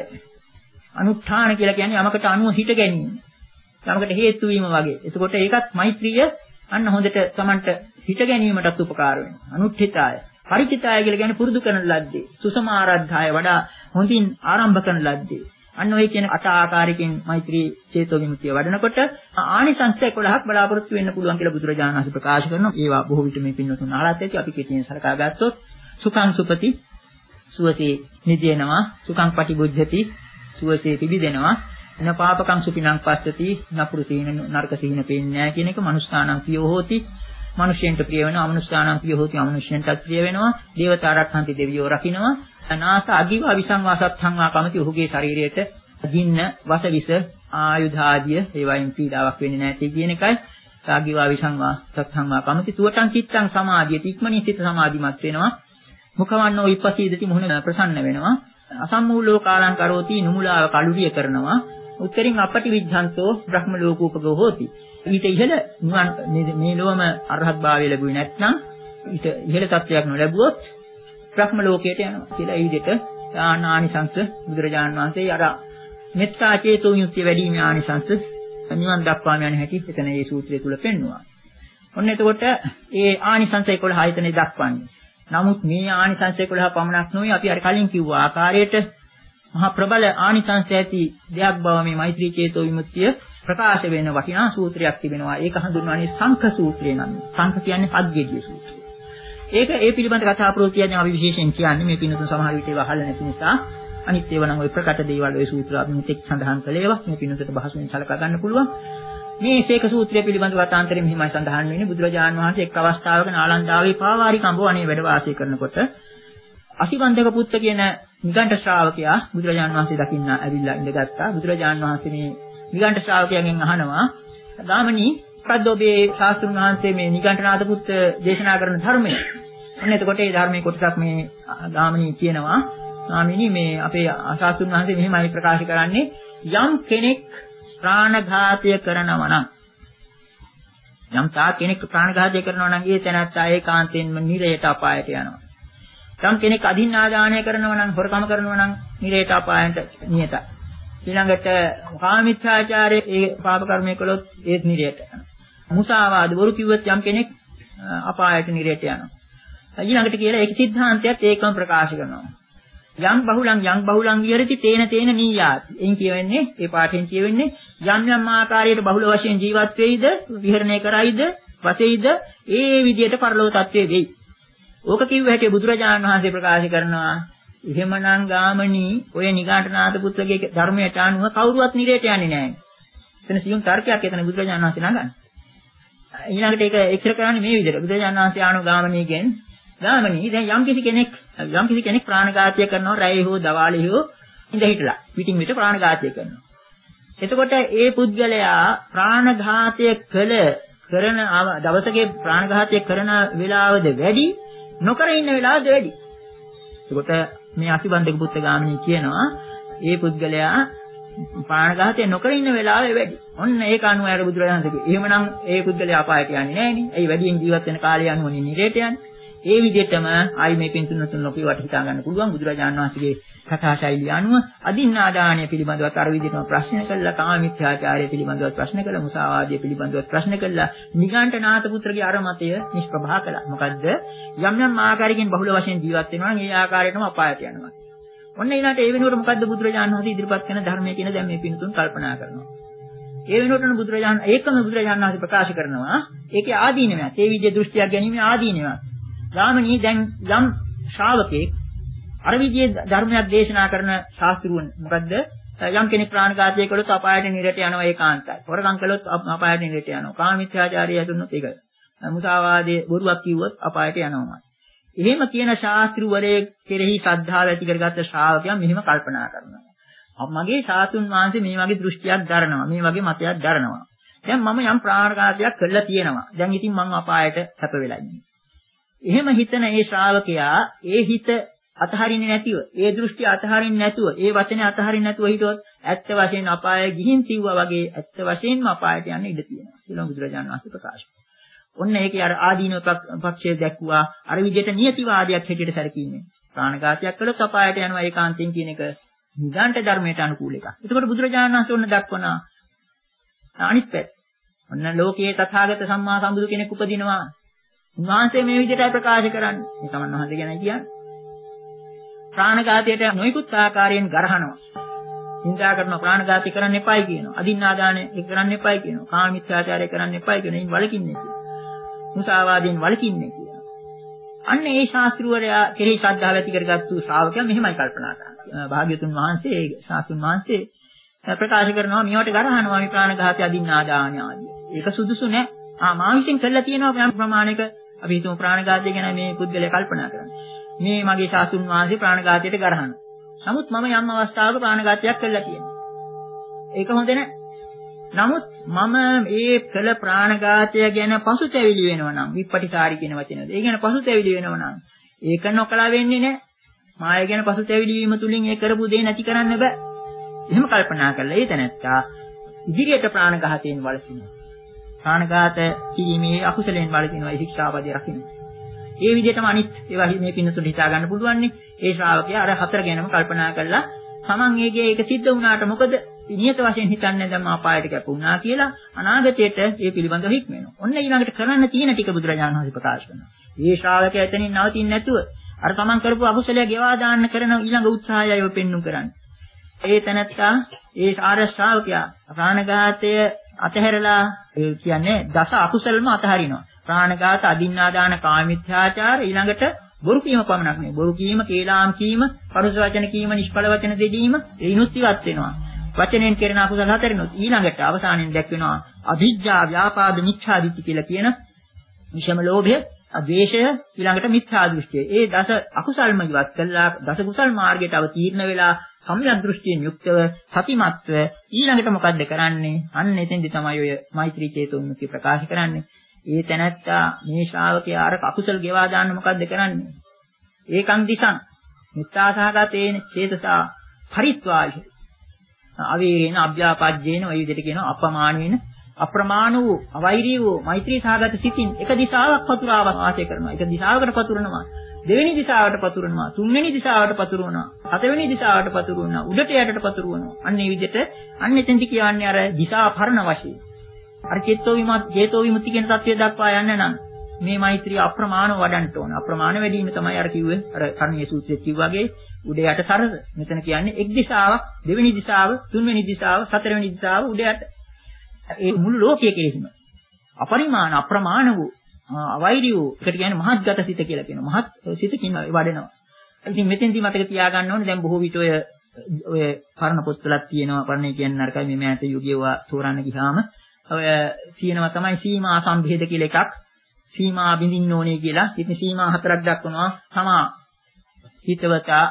අනුත්ථාන කියලා කියන්නේ යමකට අනුව හිට ගැනීම. යමකට හේතු වීම වගේ. එතකොට ඒකත් මෛත්‍රිය අන්න හොඳට Tamanට හිට ගැනීමටත් උපකාර වෙනවා. අනුත්ථිතාය. පරිචිතාය කියලා කියන්නේ පුරුදු කරන ලද්දේ. සුසමාරද්ධාය වඩා හොඳින් ආරම්භ කරන ලද්දේ. අන්න ඔය කියන අට ආකාරයකින් මෛත්‍රී චේතෝ විමුක්තිය වඩනකොට ආනිසංස එකොළහක් බලාපොරොත්තු වෙන්න පුළුවන් කියලා බුදුරජාණන් වහන්සේ ප්‍රකාශ කරනවා. ඒවා බොහෝ විට මේ පින්නතුන් අහලාත් ඇති. අපි කෙටියෙන් සලකා ගත්තොත් සුඛං සුපති සුවසේ නිදෙනවා. සුඛං පටිබුද්ධති සුවසේ පිබිදෙනවා. එන පාපකං සුපිනං පස්සති නපුරු සීන නරක සීන පේන්නේ නැහැ කියන එක මනුෂ්‍යානං පියෝ හෝති. මනුෂ්‍යයන්ට ප්‍රිය වෙනවා. අමනුෂ්‍යානං පියෝ හෝති. අමනුෂ්‍යයන්ටත් ප්‍රිය වෙනවා. දේවතාරක්ඛන්ති දෙවියෝ රකින්නවා. අනාස අගිවා විසංවා සත්සංවා කමති ඔහුගේ ශරීරයට ගින්න වසවිස ආයුධ ආදිය ඒවයින් පීඩාවක් වෙන්නේ නැති කියන එකයි. අගිවා විසංවා සත්සංවා කමති තුවටං චිත්තං සමාධිය තික්මනී සිත සමාධිමත් වෙනවා. මුඛවන්නෝ විපස්සීදති මුහුණ ප්‍රසන්න වෙනවා. අසම්මූලෝ කාලං කරෝති නුමුලාව කලුරිය කරනවා. උත්තරින් අපටි විද්ධාන්තෝ බ්‍රහ්ම ලෝකෝපගෝ හෝති. ඊට ඉහළ මේ ලෝම අරහත් භාවය ලැබුවේ නැත්නම් ඊට ඉහළ තත්වයක් නොලැබුවොත් බ්‍රහ්ම ලෝකයට යනවා කියලා. ඒ විදිහට ආනිසංස බුදුරජාණන් වහන්සේ අර මෙත්තා චේතෝ විමුක්තිය වැඩිීමේ ආනිසංස නිවන් දක්වාම යන හැටි එතන මේ සූත්‍රය තුල පෙන්වනවා. ඔන්න එතකොට ඒ ආනිසංස එකොළහ ආයතනෙ දක්වන්නේ. නමුත් මේ ආනිසංස එකොළහ පමණක් නෙවෙයි අපි අර කලින් කිව්වා ආකාරයට මහා ප්‍රබල ආනිසංස ඇති දෙයක් බව මේ මෛත්‍රී චේතෝ විමුක්තිය ප්‍රකාශ වෙන වටිනා සූත්‍රයක් තිබෙනවා. ඒක හඳුන්වන්නේ සංඛ සූත්‍රය නම්. සංඛ කියන්නේ අග්ගේදී සූත්‍රය. ඒක ඒ පිළිබඳ කතා ප්‍රෝතියන් අපි විශේෂයෙන් කියන්නේ මේ පින්නතුන් සමහර විට ඒවා අහලා නැති නිසා අනිත් ඒවා නම් ওই ප්‍රකට දේවල් ওই සූත්‍ර අපි මෙතෙක් සඳහන් කළේවා මේ පින්නතුන්ට බහසුවෙන් සලකා ගන්න පුළුවන්. මේ සීක සූත්‍රය පිළිබඳ වතාන්තරෙ මෙහිමයි සඳහන් වෙන්නේ. බුදුරජාණන් වහන්සේ එක් අවස්ථාවක නාලන්දාවේ පාවාරික අඹවණේ වැඩ වාසය කරනකොට අසිවන්දක පුත්ත කියන නිගණ්ඨ ශ්‍රාවකයා බුදුරජාණන් වහන්සේ දකින්න ඇවිල්ලා ඉඳගත්තා. බුදුරජාණන් වහන්සේ මේ නිගණ්ඨ ශ්‍රාවකයන්ගෙන් අහනවා ගාමණී මොකද්ද ඔබේ ශාස්ත්‍රඥ වහන්සේ මේ නිගණ්ඨනාථ පුත්ත දේශනා කරන ධර්මය? අන්න එතකොට ඒ ධර්මයේ කොටසක් මේ ගාමණී කියනවා ස්වාමීනි මේ අපේ ශාස්ත්‍රඥ වහන්සේ මෙහිමයි ප්‍රකාශ කරන්නේ යම් කෙනෙක් ප්‍රාණඝාතය කරනවා නම් යම් තා කෙනෙක් ප්‍රාණඝාතය කරනවා නම් ඒ තැනත්තා ඒකාන්තයෙන්ම නිරයට අපායට යනවා. යම් කෙනෙක් අදින්නාදානය කරනවා නම් හොරකම කරනවා නම් නිරයට අපායට නියතයි. ඊළඟට කාමීච්ඡාචාරයේ ඒ පාප කර්මය කළොත් ඒත් නිරයට යනවා. මුසාවාද බොරු කිව්වොත් යම් කෙනෙක් අපායට නිරයට යනවා. ඊළඟට කියලා ඒක සිද්ධාන්තයත් ඒකම ප්‍රකාශ කරනවා. යම් බහුලං යම් බහුලං විහෙරති තේන තේන නීයාති. එයින් කියවෙන්නේ ඒ පාඨයෙන් කියවෙන්නේ යම් යම් ආකාරයට බහුල වශයෙන් ජීවත් වෙයිද, විහරණය කරයිද, වසෙයිද, ඒ විදියට පරලෝක තත්ත්වයේ වෙයි. ඕක කිව්ව හැටි බුදුරජාණන් වහන්සේ ප්‍රකාශ කරනවා. එහෙමනම් ගාමණී ඔය නිගණ්ඨනාථ පුත්‍රගේ ධර්මයට අනුව කවුරුවත් නිරේට යන්නේ නැහැ. එතන සියුම් තර්කයක් එතන බුදුරජාණන් වහන්සේ නගන්නේ. ඊළඟට ඒක එක්තර කරන්නේ මේ විදිහට. බුදුරජාණන් වහන්සේ ආනෝ ගාමණීගෙන් ගාමණී දැන් යම් කිසි කෙනෙක් යම් කිසි කෙනෙක් ප්‍රාණඝාතය කරනවා රැයේ හෝ දවාලේ හෝ ඉඳ හිටලා පිටින් පිට ප්‍රාණඝාතය කරනවා. එතකොට ඒ පුද්ගලයා ප්‍රාණඝාතය කළ කරන දවසකේ ප්‍රාණඝාතය කරන වේලාවද වැඩි නොකර ඉන්න වේලාවද වැඩි. එතකොට මේ අසිබන්දක පුත්‍ර ගාමිණී කියනවා ඒ පුද්ගලයා ප්‍රාණඝාතය නොකර ඉන්න වෙලාවෙ වැඩි. ඔන්න ඒක අනුව අර බුදුරජාණන් වහන්සේ එහෙමනම් ඒ පුද්ගලයා අපායට යන්නේ නැහැ නේ. ඒ වැඩියෙන් ජීවත් වෙන කාලය අනුව නිරේට යන්නේ. ඒ විදිහටම ආයි මේ පින්තුන් තුන් ලෝකේ හිතා ගන්න පුළුවන් බුදුරජාණන් වහන්සේගේ කතා ශෛලිය අනුව අදින්නාදානය පිළිබඳව අර විදිහටම ප්‍රශ්න කළා, කාමීත්‍යාචාරය පිළිබඳව ප්‍රශ්න කළා, මුසාවාදය පිළිබඳව ප්‍රශ්න කළා. නිගණ්ඨනාථ පුත්‍රගේ අර මතය නිෂ්ප්‍රභා කළා. මොකද්ද? යම් යම් ආකාරයකින් බහුල වශයෙන් ජීවත් වෙනවා නම් ඒ ආකාරයටම අපායට යනවා. ඔන්න ඊළඟට ඒ වෙනුවට මොකද්ද බුදුරජාණන් වහන්සේ ඉදිරිපත් කරන ධර්මය කියන දැන් මේ පින්තුන් කල්පනා කරනවා. ඒ වෙනුවට බුදුරජාණන් ඒකම බුදුරජාණන් වහන්සේ ප්‍රකාශ කරනවා. ඒකේ ආදීනමයක්. ඒ විදිහේ දෘෂ්ටියක් ගැනීම ආදීනමයක්. ගාමිණී දැන් යම් ශ්‍රාවකෙක් අර විදිහේ ධර්මයක් දේශනා කරන ශාස්ත්‍රූන් මොකද්ද යම් කෙනෙක් ප්‍රාණඝාතය කළොත් අපායට නිරට යනවා ඒකාන්තයි. හොරකම් කළොත් අපායට නිරට යනවා. කාමීත්‍යාචාරය ඇතුළත් ඒක. මුසාවාදයේ බොරුවක් කිව්වොත් අපායට යනවා. එහෙම කියන ශාස්ත්‍රූවරේ කෙරෙහි ශ්‍රද්ධාව ඇති කරගත්ත ශ්‍රාවකයන් මෙහෙම කල්පනා කරනවා. මගේ ශාස්ත්‍රුන් වහන්සේ මේ වගේ දෘෂ්ටියක් දරනවා. මේ වගේ මතයක් දරනවා. දැන් මම යම් ප්‍රාණඝාතයක් කළා තියෙනවා. දැන් ඉතින් මම අපායට සැප වෙලා ඉන්නේ. එහෙම හිතන ඒ ශ්‍රාවකයා ඒ හිත අතහරින්නේ නැතිව, ඒ දෘෂ්ටි අතහරින්නේ නැතුව, ඒ වචනේ අතහරින්නේ නැතුව හිටියොත් ඇත්ත වශයෙන්ම අපායේ ගිහින් තිව්වා වගේ ඇත්ත වශයෙන්ම අපායට යන්න ඉඩ තියෙනවා. කියලා බුදුරජාණන් වහන්සේ ප්‍රකාශ කළා. ඔන්න ඒකේ අර ආදීනව පක්ෂය දැක්ුවා. අර විදිහට නියතිවාදයක් හැටියට සැලකීමෙන්. ප්‍රාණඝාතයක් කළොත් අපායට යනවා ඒකාන්තයෙන් කියන එක නිගණ්ඨ ධර්මයට අනුකූල එකක්. එතකොට බුදුරජාණන් වහන්සේ ඔන්න දක්වනා අනිත් පැත්ත. ඔන්න ලෝකයේ තථාගත සම්මා සම්බුදු කෙනෙක් උපදිනවා. උන්වහන්සේ මේ විදිහටයි ප්‍රකාශ කරන්නේ. මේ තමන් වහන්සේ ගැන කියන්නේ. ප්‍රාණඝාතයට නොයිකුත් ආකාරයෙන් ගරහනවා. හිංසා කරන ප්‍රාණඝාතය කරන්න එපයි කියනවා. අදින්නාදානය කරන්න එපයි කියනවා. කාමීත්‍යාචාරය කරන්න එපයි කියනවා. එයින් වළකින්නේ කියනවා. මුසාවාදයෙන් වළකින්නේ කියනවා. අන්න ඒ ශාස්ත්‍රවරයා කෙරෙහි ශ්‍රද්ධාව ඇති කරගත්තු ශ්‍රාවකයා මෙහෙමයි කල්පනා කරන්නේ. භාග්‍යතුන් වහන්සේ ඒ ශාස්ත්‍රඥ වහන්සේ ප්‍රකාශ කරනවා මේවට ගරහනවා මේ ප්‍රාණඝාතය අදින්නාදානය ආදී. ඒක සුදුසු නෑ. ආ මා විසින් කළා තියෙනවා යම් ප්‍රමාණයක අපි හිතමු ප්‍රාණඝාතය ගැන මේ පුද්ගලයා කල්පනා කරන්නේ. මේ මගේ ශාස්ත්‍රඥ වහන්සේ ප්‍රාණඝාතයට ගරහනවා. නමුත් මම යම් අවස්ථාවක ප්‍රාණඝාතයක් කළා කියනවා. ඒක හොඳ නෑ. නමුත් මම මේ කළ ප්‍රාණඝාතය ගැන පසුතැවිලි වෙනවා නම් විපටිසාරි කියන වචනයද. ඒ ගැන පසුතැවිලි වෙනවා නම් ඒක නොකලා වෙන්නේ නෑ. මාය ගැන පසුතැවිලි වීම තුලින් ඒ කරපු දේ නැති කරන්න බෑ. එහෙම කල්පනා කරලා ඒ තැනත්තා ඉදිරියට ප්‍රාණඝාතයෙන් වළකිනවා. ප්‍රාණඝාත කිරීමේ අකුසලයෙන් වළකිනවා. ඒ ශික්ෂාපදේ රකින්න. ඒ විදිහටම අනිත් ඒවා මේ පින්නතුන් හිතා ගන්න පුළුවන් නේ. ඒ ශ්‍රාවකයා අර හතර ගැනම කල්පනා කරලා තමන් ඒකේ ඒක සිද්ධ වුණාට මොකද නියත වශයෙන් හිතන්නේ දැන් මා පායට කැපුණා කියලා අනාගතයට ඒ පිළිබඳව හික්මෙනවා. ඔන්න ඊළඟට කරන්න තියෙන ටික බුදුරජාණන් වහන්සේ ප්‍රකාශ කරනවා. මේ ශ්‍රාවකයා එතනින් නවතින්නේ නැතුව අර තමන් කරපු අකුසලය ගෙවා දාන්න කරන ඊළඟ උත්සාහයයි ඔය පෙන්눔 කරන්නේ. ඒ තැනත්තා ඒ ආර්ය ශ්‍රාවකයා ප්‍රාණඝාතය අතහැරලා ඒ කියන්නේ දස අකුසලම අතහරිනවා. ප්‍රාණඝාත, අදින්නාදාන, කාමීත්‍යාචාර ඊළඟට බොරු කීම පමණක් නෙවෙයි. බොරු කීම, කේලාම් කීම, පරුස වචන කීම, නිෂ්ඵල වචන දෙදීම ඒනුත් ඉවත් වෙනවා. වචනෙන් කෙරෙන අකුසල හතරිනුත් ඊළඟට අවසානයෙන් දැක්වෙනවා අවිජ්ජා, ව්‍යාපාද, මිච්ඡාදිත්‍ය කියලා කියන විෂම ලෝභය, ද්වේෂය ඊළඟට මිත්‍යා දෘෂ්ටිය. ඒ දස අකුසල්ම ඉවත් කළා දස කුසල් මාර්ගයට අවතීර්ණ වෙලා සම්‍යක් දෘෂ්ටියෙන් යුක්තව සතිමත්ව ඊළඟට මොකද්ද කරන්නේ? අන්න එතෙන්දි තමයි ඔය මෛත්‍රී චේතෝන්මුඛය ප්‍රකාශ කරන්නේ. ඒ තැනැත්තා මේ ශ්‍රාවකයා අර අකුසල් ගෙවා දාන්න මොකද්ද කරන්නේ? ඒකං දිසං මිත්‍යාසහගතේන චේතසා පරිත්වාජ අවීරේන අභ්‍යාපජ්ජේන ඔය විදිහට කියනවා අපමාන වෙන අප්‍රමාණ වූ අවෛරී වූ මෛත්‍රී සහගත සිතින් එක දිශාවක් පතුරා වාසය කරනවා. එක දිශාවකට පතුරනවා. දෙවෙනි දිශාවට පතුරනවා. තුන්වෙනි දිශාවට පතුරනවා. හතරවෙනි දිශාවට පතුරනවා. උඩට යටට පතුරනවා. අන්න ඒ විදිහට අන්න එතෙන්දි කියන්නේ අර දිශා පරණ වශයෙන්. අර චේතෝ විමුක්ති චේතෝ විමුක්ති කියන தත්ත්වය දක්වා යන්න නම් මේ මෛත්‍රිය අප්‍රමාණව වඩන්න ඕන. අප්‍රමාණ වැඩිම තමයි අර කිව්වේ අර කර්ණීය සූත්‍රයේ කිව්වාගේ උඩ යට සරස. මෙතන කියන්නේ එක් දිශාවක්, දෙවෙනි දිශාව, තුන්වෙනි දිශාව, හතරවෙනි දිශාව උඩ යට. ඒ මුළු ලෝකයේ කෙරෙහිම අපරිමාණ අප්‍රමාණ වූ අවෛරී වූ එකට කියන්නේ මහත්ගත සිත කියලා කියනවා. මහත් සිතකින් වඩනවා. ඉතින් මෙතෙන්දී මතක තියාගන්න ඕනේ දැන් බොහෝ විට ඔය ඔය පරණ පොත්වලක් තියෙනවා. පරණේ කියන්නේ නරකයි මේ මෑත යුගයේ වා තෝරන්න ගියාම ඔය තියෙනවා තමයි සීමා සම්භේද කියලා එකක්. සීමා බිඳින්න ඕනේ කියලා. ඉතින් සීමා හතරක් දක්වනවා. තමා හිතවතා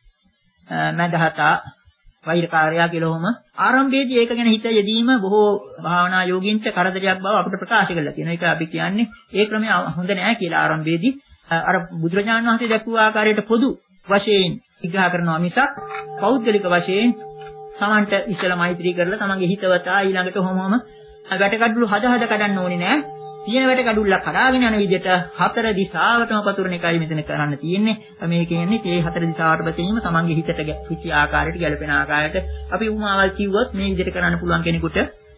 මදහතා වෛරකාරයා කියලා ඔහම ආරම්භයේදී ඒක ගැන හිත යෙදීම බොහෝ භාවනා යෝගීන්ට කරදරයක් බව අපිට ප්‍රකාශ කරලා තියෙනවා. ඒක අපි කියන්නේ ඒ ක්‍රමය හොඳ නෑ කියලා ආරම්භයේදී අර බුදුරජාණන් වහන්සේ දැක්වූ ආකාරයට පොදු වශයෙන් විග්‍රහ කරනවා මිසක් පෞද්ගලික වශයෙන් තමන්ට ඉස්සලා මෛත්‍රී කරලා තමන්ගේ හිතවතා ඊළඟට ඔහොමම වැටකඩළු හද හද කඩන්න ඕනේ නෑ. තියෙන වැටකඩුල්ලක් කඩාගෙන යන විදිහට හතර දිශාවටම පතුරන එකයි මෙතන කරන්න තියෙන්නේ. මේ කියන්නේ මේ හතර දිශාවට බැසීම තමන්ගේ හිතට කිසි ආකාරයකට ගැලපෙන ආකාරයට අපි උමාවල් කිව්වොත් මේ විදිහට කරන්න පුළුවන් කෙනෙකුට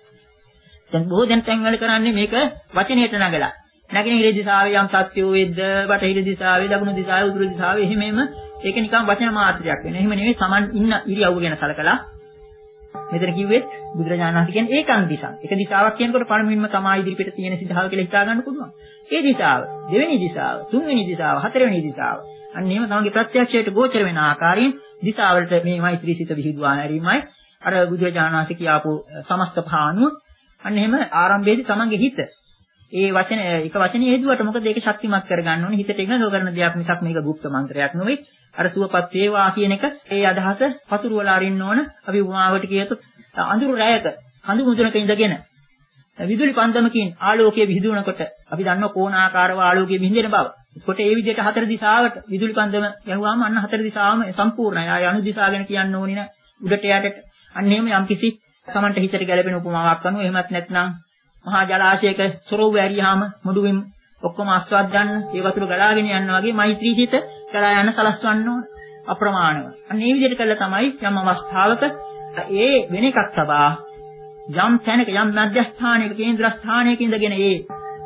දැන් බොහෝ දැන් තැන්වල කරන්නේ මේක වචනයට නගලා. නැගෙනහිර දිශාවේ යම් සත්‍යෝ වේද්ද, බටහිර දිශාවේ, දකුණු දිශාවේ, උතුරු දිශාවේ එහෙමම ඒක නිකන් වචන මාත්‍රයක් වෙනවා. එහෙම නෙවෙයි තමන් ඉන්න ඉරියව්ව ගැන සලකලා මෙතන කිව්වෙත් බුදුරජාණන් වහන්සේ කියන්නේ ඒකං දිශා. එක දිශාවක් කියනකොට පළමුවෙන්ම තමයි ඉදිරිපිට තියෙන සිද්ධාව කියලා හිතා ගන්න පුළුවන්. ඒ දිශාව, දෙවෙනි දිශාව, තුන්වෙනි දිශාව, හතරවෙනි දිශාව. අන්න එහෙම තමන්ගේ ප්‍රත්‍යක්ෂයට ගෝචර වෙන ආකාරයෙන් දිශාවලට මේ මෛත්‍රී සිත විහිදුවා හැරීමයි අර බුදුරජාණන් වහන්සේ කියාපු සමස්ත භානුව. අන්න එහෙම ආරම්භයේදී තමන්ගේ හිත ඒ වචන එක වචනේ හේතුවට මොකද ඒක ශක්තිමත් කරගන්න ඕනේ. හිතට එකඟ කරන දෙයක් මිසක් මේක গুপ্ত මන්ත්‍රයක් නෙවෙයි. අර සුවපත් වේවා කියන එක ඒ අදහස පතුරවලා අරින්න ඕන. අපි උමාවට කියතොත් අඳුරු රැයක කඳු මුදුනක ඉඳගෙන විදුලි පන්දමකින් ආලෝකයේ විහිදුවනකොට අපි දන්නවා කෝණාකාරව ආලෝකයේ විහිදෙන බව. ඒකට ඒ විදිහට හතර දිශාවට විදුලි පන්දම යහුවාම අන්න හතර දිශාවම සම්පූර්ණයි. ආය අනු දිශා ගැන කියන්න ඕනේ නෑ. උඩට යටට. අන්න එහෙම යම්කිසි Tamanට හිතට ගැලපෙන උපමාවක් කරනවා. එහෙමත් නැත්නම් මහා ජලාශයක සොරවු ඇරියාම මුඩුවින් ඔක්කොම ආස්වාද ගන්න ඒ වතුර ගලාගෙන යනවා වගේ මෛත්‍රී හිත කරා යන සලස්වන්න ඕන අප්‍රමාණව. අන්න ඒ විදිහට කළා තමයි යම් අවස්ථාවක ඒ වෙන එකක් තබා යම් තැනක යම් මධ්‍යස්ථානයක කේන්ද්‍රස්ථානයක ඉඳගෙන ඒ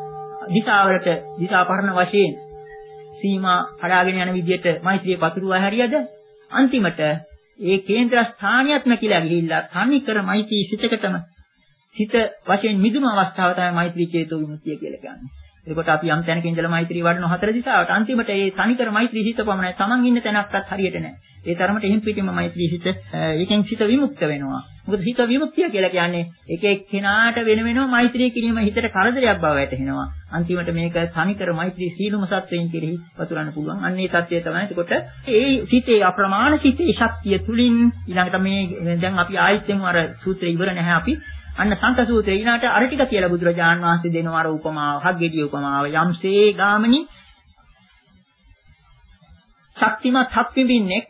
දිශාවලට දිශාපරණ වශයෙන් සීමා හදාගෙන යන විදිහට මෛත්‍රිය පතුරුවා හැරියද අන්තිමට ඒ කේන්ද්‍රස්ථානියත්ම කියලා ගිහිල්ලා තනි කර මෛත්‍රී සිතකටම සිත වශයෙන් මිදුණු අවස්ථාව තමයි මෛත්‍රී චේතෝ විමුක්තිය කියලා කියන්නේ. එතකොට අපි යම් තැනක ඉඳලා මෛත්‍රී වඩන හතර දිශාවට අන්තිමට ඒ තනිකර මෛත්‍රී හිත පමණයි. Taman ඉන්න තැනක්වත් හරියට නැහැ. ඒ තරමට එහෙම් පිටින්ම මෛත්‍රී හිත එකෙන් සිත විමුක්ත වෙනවා. මොකද හිත විමුක්තිය කියලා කියන්නේ එක එක්කෙනාට වෙන වෙනම මෛත්‍රී කිරීම හිතට කරදරයක් බව වැටහෙනවා. අන්තිමට මේක තනිකර මෛත්‍රී සීලම සත්වයෙන් කෙරෙහි වතුරන්න පුළුවන්. අන්න ඒ தත්ත්වය තමයි. එතකොට ඒ සිතේ අප්‍රමාණ සිතේ ශක්තිය තුලින් ඊළඟට මේ දැන් අපි ආයිත්ෙම අර සූත්‍රය ඉවර නැහැ අපි අන්න සංක සූත්‍රය ඊනාට අර ටික කියලා බුදුරජාණන් වහන්සේ දෙනවා අර උපමාව හග්ගෙඩිය උපමාව යම්සේ ගාමිනී ශක්තිමත් හප්පිඹින්නේ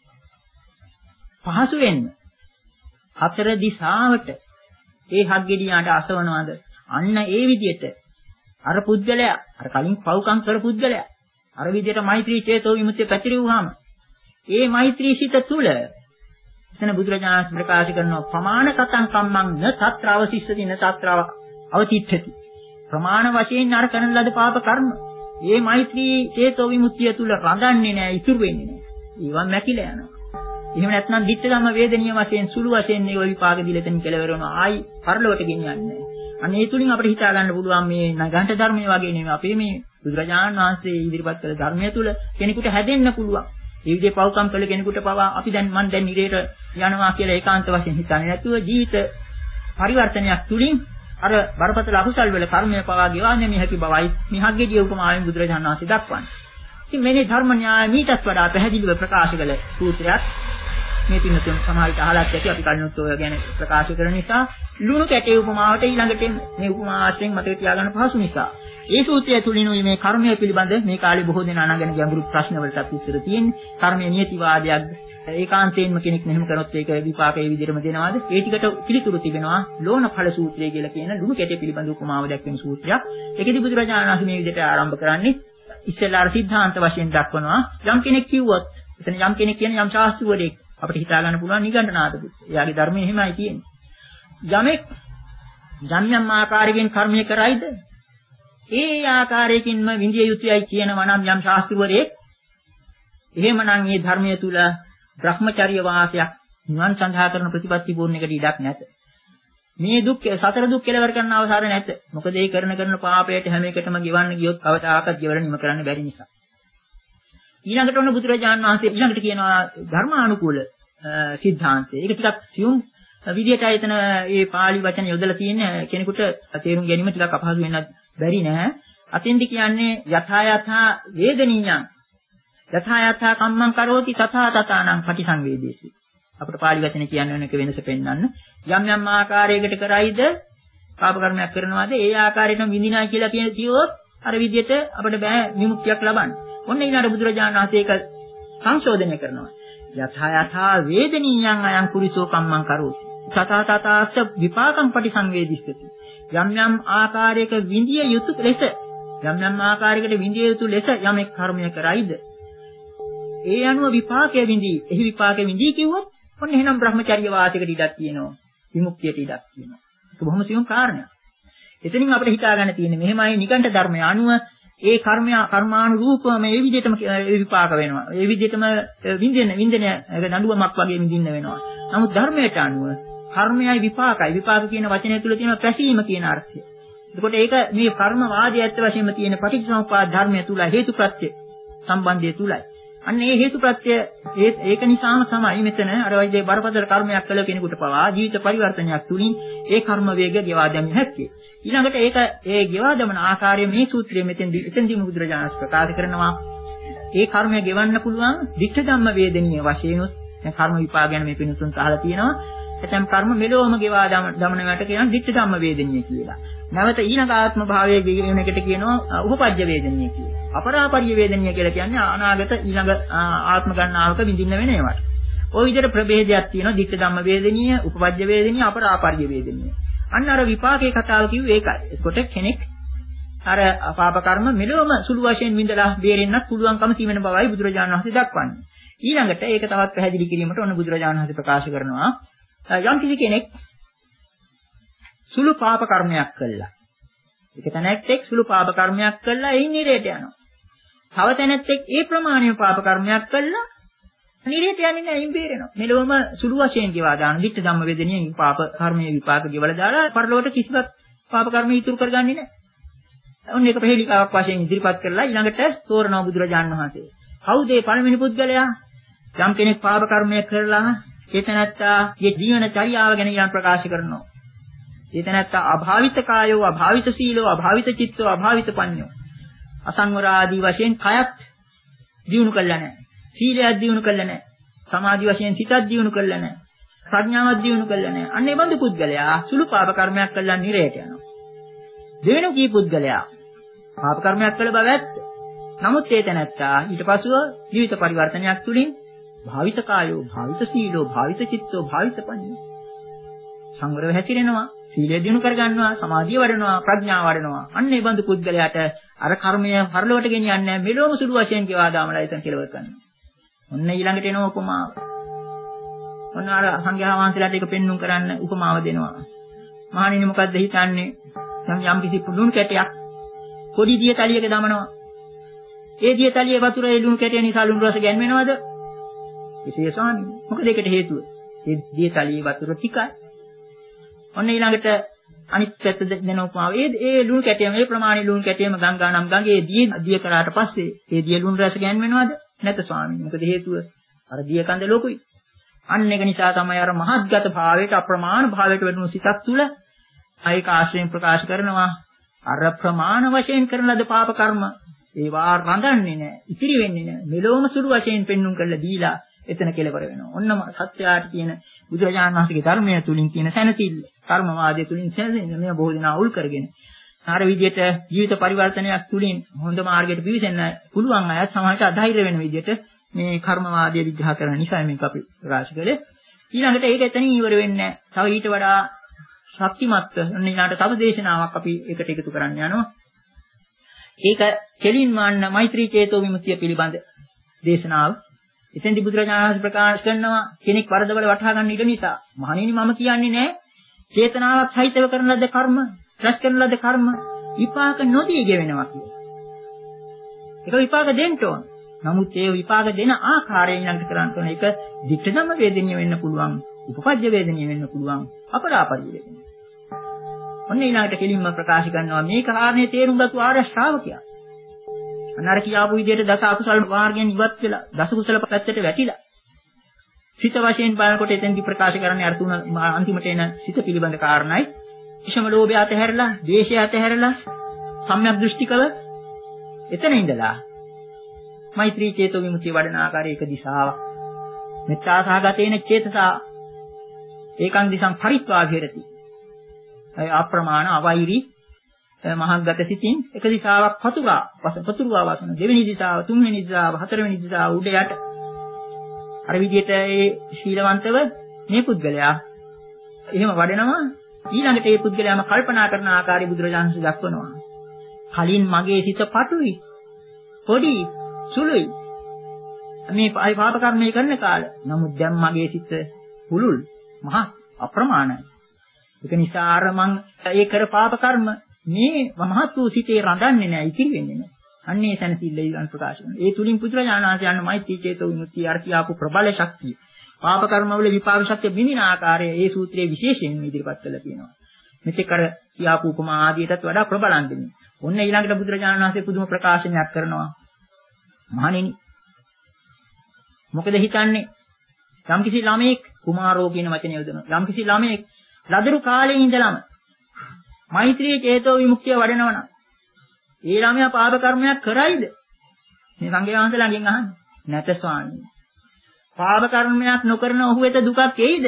පහසු වෙන්න හතර දිශාවට ඒ හග්ගෙඩියාට අසවනවද අන්න ඒ විදිහට අර පුද්ගලයා අර කලින් පව්කම් කර පුද්ගලයා අර විදිහට මෛත්‍රී චේතෝ විමුක්තිය පැතිරුවාම ඒ මෛත්‍රී සිත තුල එතන බුදුරජාණන් ප්‍රකාශ කරනවා ප්‍රමාණ කතං කම්මං න తත්‍ර අවසිස්සති න తත්‍ර අවතිට්ඨති ප්‍රමාණ වශයෙන් අර කරන ලද පාප කර්ම මේ මෛත්‍රී චේතෝ විමුක්තිය තුල රඳන්නේ නැහැ ඉතුරු වෙන්නේ නැහැ ඒවා මැකිලා යනවා එහෙම නැත්නම් ධිට්ඨ ධම්ම වේදනීය වශයෙන් සුළු වශයෙන් මේ විපාක දිලෙතෙන් කෙලවර වෙනවා ආයි පරලොවට ගෙනියන්නේ නැහැ අන්න ඒ තුලින් අපිට හිතා ගන්න පුළුවන් මේ නගන්ට ධර්මයේ වගේ නෙමෙයි අපේ මේ බුදුරජාණන් වහන්සේ ඉදිරිපත් කළ ධර්මය තුල කෙනෙකුට හැදෙන්න පුළුවන් මේ විදිහේ පව්කම් කළ කෙනෙකුට පවා අපි දැන් මන් දැන් නිරේට යනවා කියලා ඒකාන්ත වශයෙන් හිතන්නේ නැතුව ජීවිත පරිවර්තනයක් තුලින් අර බරපතල අකුසල් වල කර්මය පවා ගෙවන්නේ මේ හැකි බවයි මේ හග්ගෙඩිය උපමාවෙන් බුදුරජාණන් වහන්සේ දක්වන්නේ. ඉතින් මේ ධර්ම න්‍යාය මීටත් වඩා පැහැදිලිව ප්‍රකාශ කළ සූත්‍රයක් මේ පින්නතුන් සමහරවිට අහලත් ඇති අපි කලිනුත් ඔය ගැන ප්‍රකාශ කරන නිසා ලුණු කැටේ උපමාවට ඊළඟට මේ උපමාවෙන් මතක තියාගන්න පහසු නිසා ඒ සූත්‍රය තුලිනුයි මේ කර්මය පිළිබඳ මේ කාලේ බොහෝ දෙනා අහගෙන ගැඹුරු ප්‍රශ්න වලට උත්තර තියෙන්නේ. කර්මය නියතිවාදයක්ද? ඒකාන්තයෙන්ම කෙනෙක් මෙහෙම කරොත් ඒක විපාක ඒ විදිහටම දෙනවාද? ඒ ටිකට පිළිතුරු තිබෙනවා ලෝණඵල සූත්‍රය කියලා කියන ලුණු කැටේ පිළිබඳ උපමාව දැක්වෙන සූත්‍රයක්. ඒකෙදි බුදුරජාණන් වහන්සේ මේ විදිහට ආරම්භ කරන්නේ ඉස්සෙල්ලා සිද්ධාන්ත වශයෙන් දක්වනවා. යම් කෙනෙක් කිව්වොත් එතන යම් කෙනෙක් කියන යම් ශාස්ත්‍රවරයෙක් අපිට හිතා ගන්න පුළුවන් නිගණ්ඨනාථ පුත්. එයාගේ ධර්මයේ එහෙමයි තියෙන්නේ. යමෙක් යම් යම් ආකාරයෙන් කර්මය කරයිද ඒ ආකාරයකින්ම විඳිය යුතුයයි කියනවා නම් යම් ශාස්ත්‍රවරයෙක් එහෙමනම් මේ ධර්මයේ තුල භ්‍රමචර්ය වාසයක් නිවන් සඳහා කරන ප්‍රතිපත්ති පූර්ණයකට ඉඩක් නැත. මේ දුක් සතර දුක් කෙලවර කරන්න අවසර නැත. මොකද ඒ කරන කරන පාපයට හැම එකටම ගෙවන්න ගියොත් කවදාකවත් ගෙවර නිම කරන්න බැරි නිසා. ඊළඟට ඔන්න බුදුරජාණන් වහන්සේ ඊළඟට කියනවා ධර්මානුකූල සිද්ධාන්තය. ඒක ටිකක් සියුම් විදියට එතන මේ පාළි වචන යොදලා තියෙන කෙනෙකුට තේරුම් ගැනීම ටිකක් අපහසු වෙන්නත් බැරි නෑ. අතෙන්දි කියන්නේ යථා යථා වේදනීයං යථා යථා කම්මං කරෝති තථා තථානං පටිසංවේදේසි. අපිට පාළි වචනේ කියන්නේ වෙනක වෙනස පෙන්වන්න. යම් යම් ආකාරයකට කරයිද පාප කර්මයක් කරනවාද ඒ ආකාරයටම විඳිනා කියලා කියන කිව්වොත් අර විදියට අපිට බෑ විමුක්තියක් ලබන්න. ඔන්න ඊළඟට බුදුරජාණන් වහන්සේ ඒක සංශෝධනය කරනවා. යථා යථා වේදනීයං අයං කුරිසෝ කම්මං කරෝති. තථා තථාස්ස විපාකං පටිසංවේදිස්සති. යම් යම් ආකාරයක විඳිය යුතු ලෙස යම් යම් ආකාරයකට විඳිය යුතු ලෙස යමෙක් කර්මය කරයිද ඒ අනුව විපාකයේ විඳී. එහි විපාකයේ විඳී කිව්වොත් ඔන්න එහෙනම් බ්‍රහ්මචර්ය වාසයකට ඉඩක් තියෙනවා. විමුක්තියට ඉඩක් තියෙනවා. ඒක බොහොම සියුම් කාරණයක්. එතනින් අපිට හිතා ගන්න තියෙන්නේ මෙහෙමයි නිකණ්ඨ ධර්මය අනුව ඒ කර්මය කර්මානුරූපව මේ විදිහටම විපාක වෙනවා. ඒ විදිහටම විඳින විඳින දඬුවමක් වගේ විඳින්න වෙනවා. නමුත් ධර්මයට අනුව කර්මයයි විපාකයි විපාක කියන වචනය තුල තියෙන පැසීම කියන අර්ථය. එතකොට ඒක මේ කර්ම වාදයේ ඇත්ත වශයෙන්ම තියෙන පටිච්චසමුප්පාද ධර්මය තුල හේතුප්‍රත්‍ය සම්බන්ධය තුලයි. අන්න ඒ හේතුප්‍රත්‍ය ඒක නිසාම තමයි මෙතන අර වගේ බරපතල කර්මයක් කළ කෙනෙකුට පවා ජීවිත පරිවර්තනයක් තුලින් ඒ කර්ම වේග ගෙවා දැමිය හැක්කේ. ඊළඟට ඒක ඒ ගෙවා දමන ආකාරය මේ සූත්‍රයේ මෙතෙන්දී එතෙන්දී බුදුරජාණන් ප්‍රකාශ කරනවා. ඒ කර්මය ගෙවන්න පුළුවන් විච්ඡ ධම්ම වේදනීය වශයෙන් උත් දැන් කර්ම විපාක ගැන මේ පිණුතුන් අහලා තියෙනවා. එතෙන් කර්ම මෙලොවම ගෙවා දමනකට කියන විච්ඡ ධම්ම වේදනීය කියලා. නැවත ඊළඟ ආත්ම භාවයේ ගෙවෙන එකට කියනවා උපපජ්ජ වේදනීය කියලා. අපරාපරිය වේදනීය කියලා කියන්නේ අනාගත ඊළඟ ආත්ම ගණනාවක විඳින්න වෙන ඒවාට. ওই විදිහට ප්‍රභේදයක් තියෙනවා. විච්ඡ ධම්ම වේදනීය, උපපජ්ජ වේදනීය, අපරාපරිය වේදනීය. අන්න අර විපාකයේ කතාව කිව්වේ ඒකයි. එතකොට කෙනෙක් අර පාප කර්ම මෙලොවම සුළු වශයෙන් විඳලා බේරෙන්නත් පුළුවන්කම තිබෙන බවයි බුදුරජාණන් වහන්සේ දක්වන්නේ. ඊළඟට ඒක තවත් පැහැදිලි කිරීමට ඔන්න බුදුරජාණන් වහන්සේ ප්‍රකාශ කරනවා යම් කිසි කෙනෙක් සුළු පාප කර්මයක් කළා. ඒක තැනැත්තෙක් සුළු පාප කර්මයක් කළා එයින් නිරේට යනවා. තව තැනැත්තෙක් ඒ ප්‍රමාණීය පාප කර්මයක් කළා නිරේට යන්නේ නැහැ එයින් බේරෙනවා. මෙලොවම සුළු වශයෙන් ගෙවා දාන විච්ඡ ධම්ම වේදනීය පාප කර්මයේ විපාක ගෙවලා දාලා පරලොවට කිසිවත් පාප කර්ම ඉතුරු කරගන්නේ නැහැ. ඔන්න ඒක ප්‍රහේලිකාවක් වශයෙන් ඉදිරිපත් කරලා ඊළඟට තෝරනවා බුදුරජාණන් වහන්සේ. කවුද මේ පළවෙනි පුද්ගලයා? යම් කෙනෙක් පාප කර්මයක් කරලා ඒ තැනැත්තා මේ ජීවන චර්යාව ගැන ඊළඟ ප්‍රකාශ කරනවා. ඒ තැනැත්තා අභාවිත කායෝ, අභාවිත සීලෝ, අභාවිත චිත්තෝ, අභාවිත පඤ්ඤෝ. අසංවර ආදී වශයෙන් කයත් දියුණු කළා නැහැ. සීලයක් දියුණු කළා නැහැ. සමාධි වශයෙන් සිතක් දියුණු කළා නැහැ. ප්‍රඥාවක් දියුණු කළා නැහැ. අන්න ඒ බඳු පුද්ගලයා සුළු පාප කර්මයක් කළා නිරයට යනවා. දෙවෙනි කී පුද්ගලයා පාප කර්මයක් කළ බව ඇත්ත. නමුත් ඒ තැනැත්තා ඊට පසුව ජීවිත පරිවර්තනයක් තුලින් භාවිත කායෝ, භාවිත සීලෝ, භාවිත චිත්තෝ, භාවිත පඤ්ඤෝ සංවරව හැසිරෙනවා. සීලය දිනු කර ගන්නවා, සමාධිය වඩනවා, ප්‍රඥාව වඩනවා. අන්න ඒ බඳු පුද්ගලයාට අර කර්මය පරලොවට ගෙනියන්නේ නැහැ. මෙලොවම සුළු වශයෙන් ගෙවා දාමලා එතන කෙලවර කරනවා. ඔන්න ඊළඟට එන උපමාව. ඔන්න අර සංඝයා වහන්සේලාට ඒක පෙන්눔 කරන්න උපමාව දෙනවා. මහණෙනි මොකද්ද හිතන්නේ? යම් යම් කිසි ලුණු කැටයක් පොඩි දිය තලියක දමනවා. ඒ දිය තලියේ වතුර ඒ ලුණු කැටය නිසා ලුණු රස ගැන්වෙනවද? විශේෂානි. මොකද ඒකට හේතුව? ඒ දිය තලියේ වතුර ටිකයි. ඔන්න ඊළඟට අනිත් පැත්ත දෙන උපමාව. ඒ ඒ ලුණු කැටයම ඒ ප්‍රමාණී ලුණු කැටයම ගංගා නම් ගඟේ දිය දිය කරාට පස්සේ ඒ දිය ලුණු රස ගැන්වෙනවද? නැත ස්වාමීනි. මොකද හේතුව? අර දිය කඳ ලොකුයි. අන්න ඒක නිසා තමයි අර මහත්ගත භාවයට අප්‍රමාණ භාවයට වැටුණු සිතක් තුල අයික ආශ්‍රයෙන් ප්‍රකාශ කරනවා අර ප්‍රමාණ වශයෙන් කරන ලද පාප කර්ම ඒවා රඳන්නේ නැහැ, ඉතිරි වෙන්නේ නැහැ. මෙලොවම සුළු වශයෙන් පෙන්눔 කරලා දීලා එතන කෙලවර වෙනවා. ඔන්නම සත්‍යයට තියෙන බුදුරජාණන් වහන්සේගේ ධර්මය තුලින් තියෙන සැනසෙල්ල, කර්මවාදයේ තුලින් සැනසෙල්ල මේ බොහෝ දෙනා උල් කරගෙන ආර විදියට ජීවිත පරිවර්තනයක් තුලින් හොඳ මාර්ගයට පිවිසෙන්න පුළුවන් අය සමාජයට අධෛර්ය වෙන විදියට මේ කර්මවාදය විග්‍රහ කරන නිසා මේක අපි ප්‍රකාශ කළේ. ඊළඟට ඒක එතනින් ඉවර වෙන්නේ නැහැ. තව ඊට වඩා ශක්තිමත් ඊළඟට තව දේශනාවක් අපි ඒකට එකතු කරන්න යනවා. ඒක කෙලින්ම අන්න මෛත්‍රී චේතෝ විමුක්තිය පිළිබඳ දේශනාව. එතෙන්දී බුදුරජාණන් වහන්සේ ප්‍රකාශ කරනවා කෙනෙක් වරදවල වටහා ගන්න ඉඩ නිසා මහණෙනි මම කියන්නේ නෑ චේතනාවක් සහිතව කරන ලද කර්ම, රැස් කරන ලද කර්ම විපාක නොදී ගෙවෙනවා කියලා. ඒක විපාක දෙන්න ඕන. නමුත් ඒ විපාක දෙන ආකාරයෙන් ඊළඟට කරන්න ඕන එක ධිට්ඨ ධම්ම වේදනීය වෙන්න පුළුවන්, උපපජ්ජ වේදනීය වෙන්න පුළුවන්, අපරාපරිය වේදනීය. ඔන්න ඊළඟට කෙලින්ම ප්‍රකාශ කරනවා මේ කාරණේ තේරුම් ගත්තු ආර්ය ශ්‍රාවකයා. අන්නර කියාපු විදිහට දස අකුසල මාර්ගයෙන් ඉවත් වෙලා දස කුසල පැත්තට වැටිලා සිත වශයෙන් බලනකොට එතෙන්දි ප්‍රකාශ කරන්නේ අර තුන අන්තිමට එන සිත පිළිබඳ කාරණයි. විෂම ලෝභය අතහැරලා, ද්වේෂය අතහැරලා, සම්‍යක් දෘෂ්ටිකව එතන ඉඳලා මෛත්‍රී චේතෝ විමුක්තිය වඩන ආකාරයේ එක දිශාවක්. මෙත්තා සහගතේන චේතසා ඒකං දිසං පරිත්වා විහෙරති. අය අප්‍රමාණ අවෛරි මහග්ගත සිතින් එක දිශාවක් පතුරා පතුරුවා වසන දෙවෙනි දිශාව, තුන්වෙනි දිශාව, හතරවෙනි දිශාව උඩ යට අර විදිහට ඒ ශීලවන්තව මේ පුද්ගලයා එහෙම වඩනවා. ඊළඟට ඒ පුද්ගලයාම කල්පනා කරන ආකාරي බුදුරජාණන් වහන්සේ දක්වනවා. කලින් මගේ සිත පටුයි, පොඩි, සුළුයි. මේ පාප කර්මය කරන කාලේ. නමුත් දැන් මගේ සිත පුළුල්, මහා අප්‍රමාණයි. ඒක නිසා අර මං ඒ කර පාප කර්ම මේ මහත් වූ සිතේ රඳන්නේ නැහැ, ඉතිරි වෙන්නේ නැහැ. අන්නේ සැනසෙල්ල ඊළඟ ප්‍රකාශ කරනවා. ඒ තුලින් පුදුරජාණන් වහන්සේ යන මෛත්‍රී චේතෝ විමුක්තිය අර කියාපු ප්‍රබල ශක්තිය, පාප කර්මවල විපාක ශක්තිය බිඳින ආකාරය ඒ සූත්‍රයේ විශේෂයෙන් ඉදිරිපත් කරලා තියෙනවා. මෙතෙක් අර කියාපු උපමා ආදියටත් වඩා ප්‍රබලන් දෙන්නේ. ඔන්න ඊළඟට බුදුරජාණන් වහන්සේ පුදුම ප්‍රකාශනයක් කරනවා. මහණෙනි, මොකද හිතන්නේ? යම්කිසි ළමෙක් කුමාරෝ කියන වචනේ යොදනවා. යම්කිසි ළමෙක් ලදරු කාලේ ඉඳලම මෛත්‍රී චේතෝ විමුක්තිය වඩනවනම් ඒ ළමයා පාප කර්මයක් කරයිද? මේ සංඝයා වහන්සේ ළඟින් අහන්නේ. නැත ස්වාමීනි. පාප කර්මයක් නොකරන ඔහු වෙත දුකක් එයිද?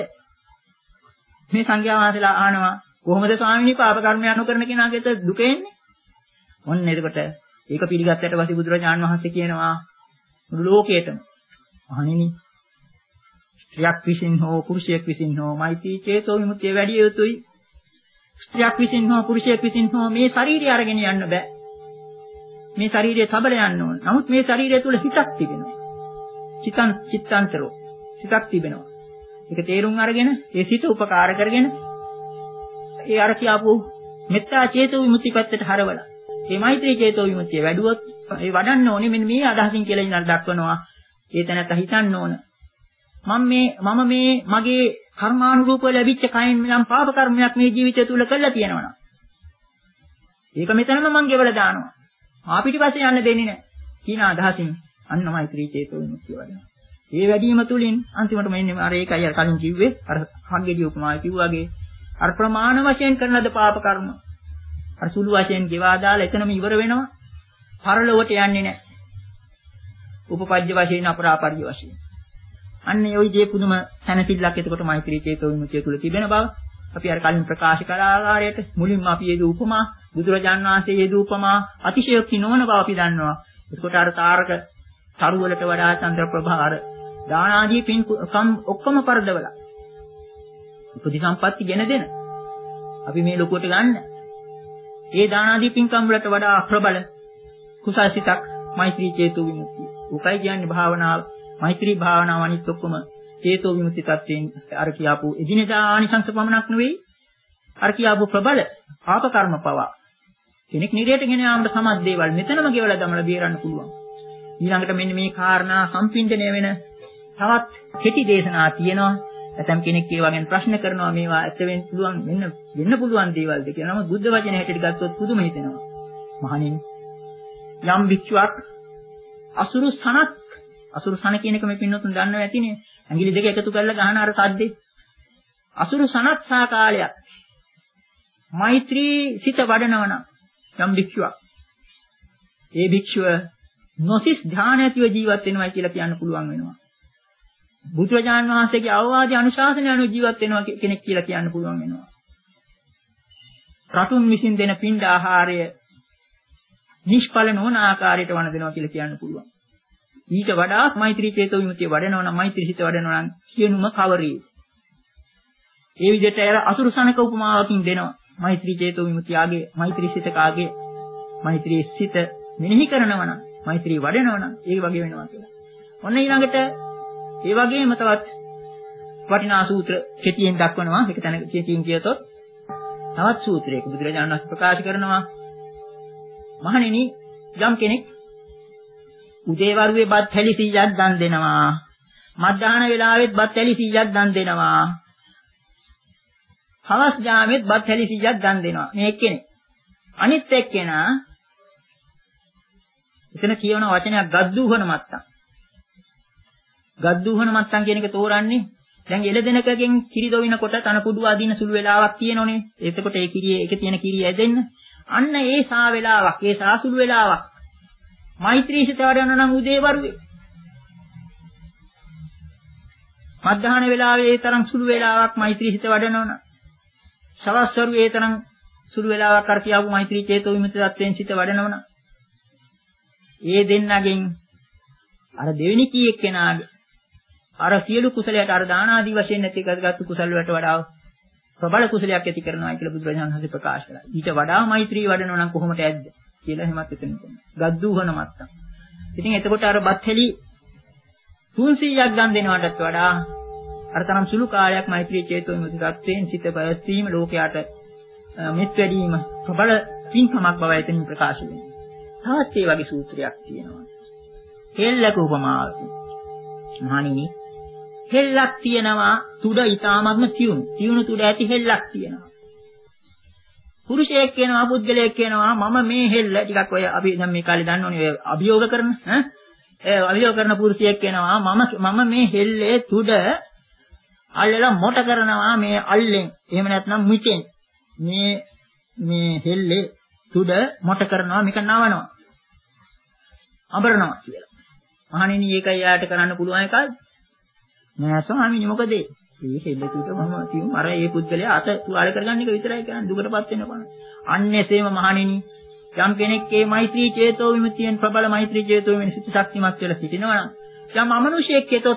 මේ සංඝයා වහන්සේලා අහනවා. කොහොමද ස්වාමීනි පාප කර්මයක් නොකරන කෙනාට දුක එන්නේ? ඔන්න එතකොට ඒක පිළිගත්තට පස්සේ බුදුරජාණන් වහන්සේ කියනවා මුළු ලෝකයටම අහණෙනි, ස්ත්‍රියක් විසින් හෝ පුරුෂයෙක් විසින් හෝ මෛත්‍රී චේතෝ විමුක්තිය වැඩි යුතුයි. ස්ත්‍රියක් විසින් හෝ පුරුෂයෙක් විසින් හෝ මේ ශරීරය අරගෙන යන්න බෑ. මේ ශරීරය තබල යන්න ඕන. නමුත් මේ ශරීරය තුල හිතක් තිබෙනවා. චිතං චිත්තාන්තරෝ සිතක් තිබෙනවා. ඒක තේරුම් අරගෙන ඒ සිත උපකාර කරගෙන ඒ අර කියාපු මෙත්තා චේතෝ විමුක්ති පැත්තට හරවලා මේ මෛත්‍රී චේතෝ විමුක්තිය වැඩුවොත් ඒ වඩන්න ඕනේ මෙන්න මේ අදහසින් කියලා ඉන්නල් දක්වනවා. ඒ තැනත් හිතන්න ඕන. මම මේ මම මේ මගේ කර්මානුරූපව ලැබිච්ච කයින් නම් පාප කර්මයක් මේ ජීවිතය තුල කළා තියෙනවා. ඒක මෙතනම මං ගෙවලා දානවා. ආ පිටිපස්සේ යන්න දෙන්නේ නැහැ. කියන අදහසින් අන්න මෛත්‍රී චේතෝ විමුක්තිය වඩනවා. ඒ වැඩිම තුලින් අන්තිමට මෙන්න අර ඒකයි අර කලින් කිව්වේ අර හංගෙඩිය උපමාව කිව්වාගේ අර ප්‍රමාණ වශයෙන් කරන ලද පාප කර්ම අර සුළු වශයෙන් ගෙවා දාලා එතනම ඉවර වෙනවා. පරලොවට යන්නේ නැහැ. උපපජ්ජ වශයෙන් අපරාපරිය වශයෙන්. අන්න ඒ විදිහේ පුදුම සැනසෙල්ලක් එතකොට මෛත්‍රී චේතෝ විමුක්තිය තුල තිබෙන බව අපි අර කලින් ප්‍රකාශ කළ ආකාරයට මුලින්ම අපි යෙදූ උපමා බුදුරජාණන් වහන්සේ යෙදූ උපමා අතිශයෝක්ති නොවන බව අපි දන්නවා. එතකොට අර තාරක තරු වලට වඩා චන්ද්‍ර ප්‍රභාර දාන ආදී පින් ඔක්කොම පරදවලා උපදි සම්පatti ගෙන දෙන අපි මේ ලොකුවට ගන්න ඒ දාන ආදී පින්කම් වලට වඩා ප්‍රබල කුසල් සිතක් මෛත්‍රී චේතෝ විමුක්තිය. උකයි කියන්නේ භාවනාව. මෛත්‍රී භාවනාව අනිත් ඔක්කොම චේතෝ විමුක්ති tattවෙන් අර කියාපු එදිනෙදා ආනිසංස පමණක් නෙවෙයි අර කියාපු ප්‍රබල පාප කර්ම පවා කෙනෙක් නිරයට ගෙන යාමට සමත් දේවල් මෙතනම ගෙවලා දමලා බේරන්න පුළුවන්. ඊළඟට මෙන්න මේ කාරණා සම්පින්දණය වෙන තවත් කෙටි දේශනා තියෙනවා. නැත්නම් කෙනෙක් ඒවා ගැන ප්‍රශ්න කරනවා මේවා ඇත්ත වෙන්න පුළුවන් මෙන්න වෙන්න පුළුවන් දේවල්ද කියලා. නමුත් බුද්ධ වචනේ හැටියට ගත්තොත් පුදුම හිතෙනවා. මහණෙනි යම් වික්ෂුවක් අසුරු සනත් අසුරු සන කියන එක මේ පින්නතුන් දන්නව ඇතිනේ. ඇඟිලි දෙක එකතු කරලා ගහන අර සද්දේ. අසුරු සනත් සා කාලයක් මෛත්‍රී සිත වඩනවන යම් භික්ෂුවක්. ඒ භික්ෂුව නොසිස් ධානය ඇතිව ජීවත් වෙනවා කියලා කියන්න පුළුවන් වෙනවා. බුදුරජාණන් වහන්සේගේ අවවාදී අනුශාසනය අනුව ජීවත් වෙනවා කෙනෙක් කියලා කියන්න පුළුවන් වෙනවා. රතුන් විසින් දෙන පින්ඩ ආහාරය නිෂ්ඵල නොවන ආකාරයට වණ දෙනවා කියලා කියන්න පුළුවන්. ඊට වඩා මෛත්‍රී චේතෝ විමුක්තිය වඩනවා නම් මෛත්‍රී සිත වඩනවා නම් කියනුම කවරේ. ඒ විදිහට අර අසුරු සනක උපමාවකින් දෙනවා. මෛත්‍රී චේතෝ විමුක්තියගේ මෛත්‍රී සිතකාගේ මෛත්‍රී සිත මෙනෙහි කරනවා නම් මෛත්‍රී වඩනවා නම් ඒ වගේ වෙනවා කියලා. ඔන්න ඊළඟට ඒ වගේම තවත් වටිනා සූත්‍ර කෙටියෙන් දක්වනවා. ඒක තැන කෙටියෙන් කියතොත් තවත් සූත්‍රයක බුදුරජාණන් වහන්සේ ප්‍රකාශ කරනවා මහණෙනි යම් කෙනෙක් උදේවරුේ බත් හැලි සීයක් දන් දෙනවා. මධ්‍යහන වේලාවෙත් බත් හැලි සීයක් දන් දෙනවා. හවස් යාමෙත් බත් හැලි සීයක් දන් දෙනවා. මේ එක්කෙනෙක්. අනිත් එක්කෙනා එතන කියවන වචනයක් ගද්දුහන මත්තම්. ගද්දුහන මත්තම් කියන එක තෝරන්නේ දැන් එළදෙනකගෙන් කිරි දොවිනකොට තන කුඩු අදින සුළු වෙලාවක් තියෙනෝනේ. එතකොට ඒ කිරියේ එක තියෙන කිරිය ඇදෙන්න. අන්න ඒ සා වෙලාවක්, ඒ සා සුළු වෙලාවක්. මෛත්‍රී සිත වඩන නම් උදේවරුේ. මධ්‍යහන වෙලාවේ ඒ තරම් සුළු වෙලාවක් මෛත්‍රී සිත වඩනවනම්. සවස් වරුේ ඒ තරම් සුළු වෙලාවක් අර කියවු මෛත්‍රී චේතෝ විමුක්ති තත්වයෙන් සිත වඩනවනම්. ඒ දෙන්නගෙන් අර දෙවෙනි කී එක්කෙනාගේ අර සියලු කුසලයට අර දාන ආදී වශයෙන් නැති කරගත්තු කුසල වලට වඩා ප්‍රබල කුසලයක් ඇති කරනවා කියලා බුදුරජාණන් වහන්සේ ප්‍රකාශ කළා. ඊට වඩා මෛත්‍රී වඩනවා නම් කොහොමද ඇද්ද කියලා එහෙමත් එතන කියනවා. ගද්දුහන මත්තම්. ඉතින් එතකොට අර බත්හෙලි තුන්සීයක් ගන් දෙනවටත් වඩා අර තරම් සුළු කාලයක් මෛත්‍රී චේතෝ විමුක්ති තත්වයෙන් සිත පැවැත්වීම ලෝකයට මෙත් වැඩිම ප්‍රබල පින්කමක් බව එතනින් ප්‍රකාශ වෙනවා. තවත් ඒ වගේ සූත්‍රයක් තියෙනවා. හෙල්ලක උපමාවකින්. මහණෙනි හෙල්ලක් තියෙනවා තුඩ ඊටාත්ම තියුණු. තියුණු තුඩ ඇති හෙල්ලක් තියෙනවා. පුරුෂයෙක් කියනවා පුද්ගලයෙක් කියනවා මම මේ හෙල්ල ටිකක් ඔය අපි දැන් මේ කාලේ දන්නෝනේ ඔය අභියෝග කරන ඈ ඒ අභියෝග කරන පුරුෂයෙක් කියනවා මම මම මේ හෙල්ලේ තුඩ අල්ලලා මොට කරනවා මේ අල්ලෙන්. එහෙම නැත්නම් මිටෙන්. මේ මේ හෙල්ලේ තුඩ මොට කරනවා මේක නවනවා. අඹරනවා කියලා. මහණෙනි ඒකයි යාට කරන්න පුළුවන් එකක්ද? නෑ ස්වාමීනි මොකද ඒ? මේ හෙල්ලේ තුඩ මම කියමු අර ඒ පුද්ගලයා අත තුවාල කරගන්න එක විතරයි කරන්නේ දුකටපත් වෙන්න බෑ. අන්නේසේම මහණෙනි යම් කෙනෙක් මේ මෛත්‍රී චේතෝ විමුක්තියෙන් ප්‍රබල මෛත්‍රී චේතෝ විමුක්ති සිත ශක්තිමත් වෙලා සිටිනවා නම් යම් අමනුෂයෙක් එතොත්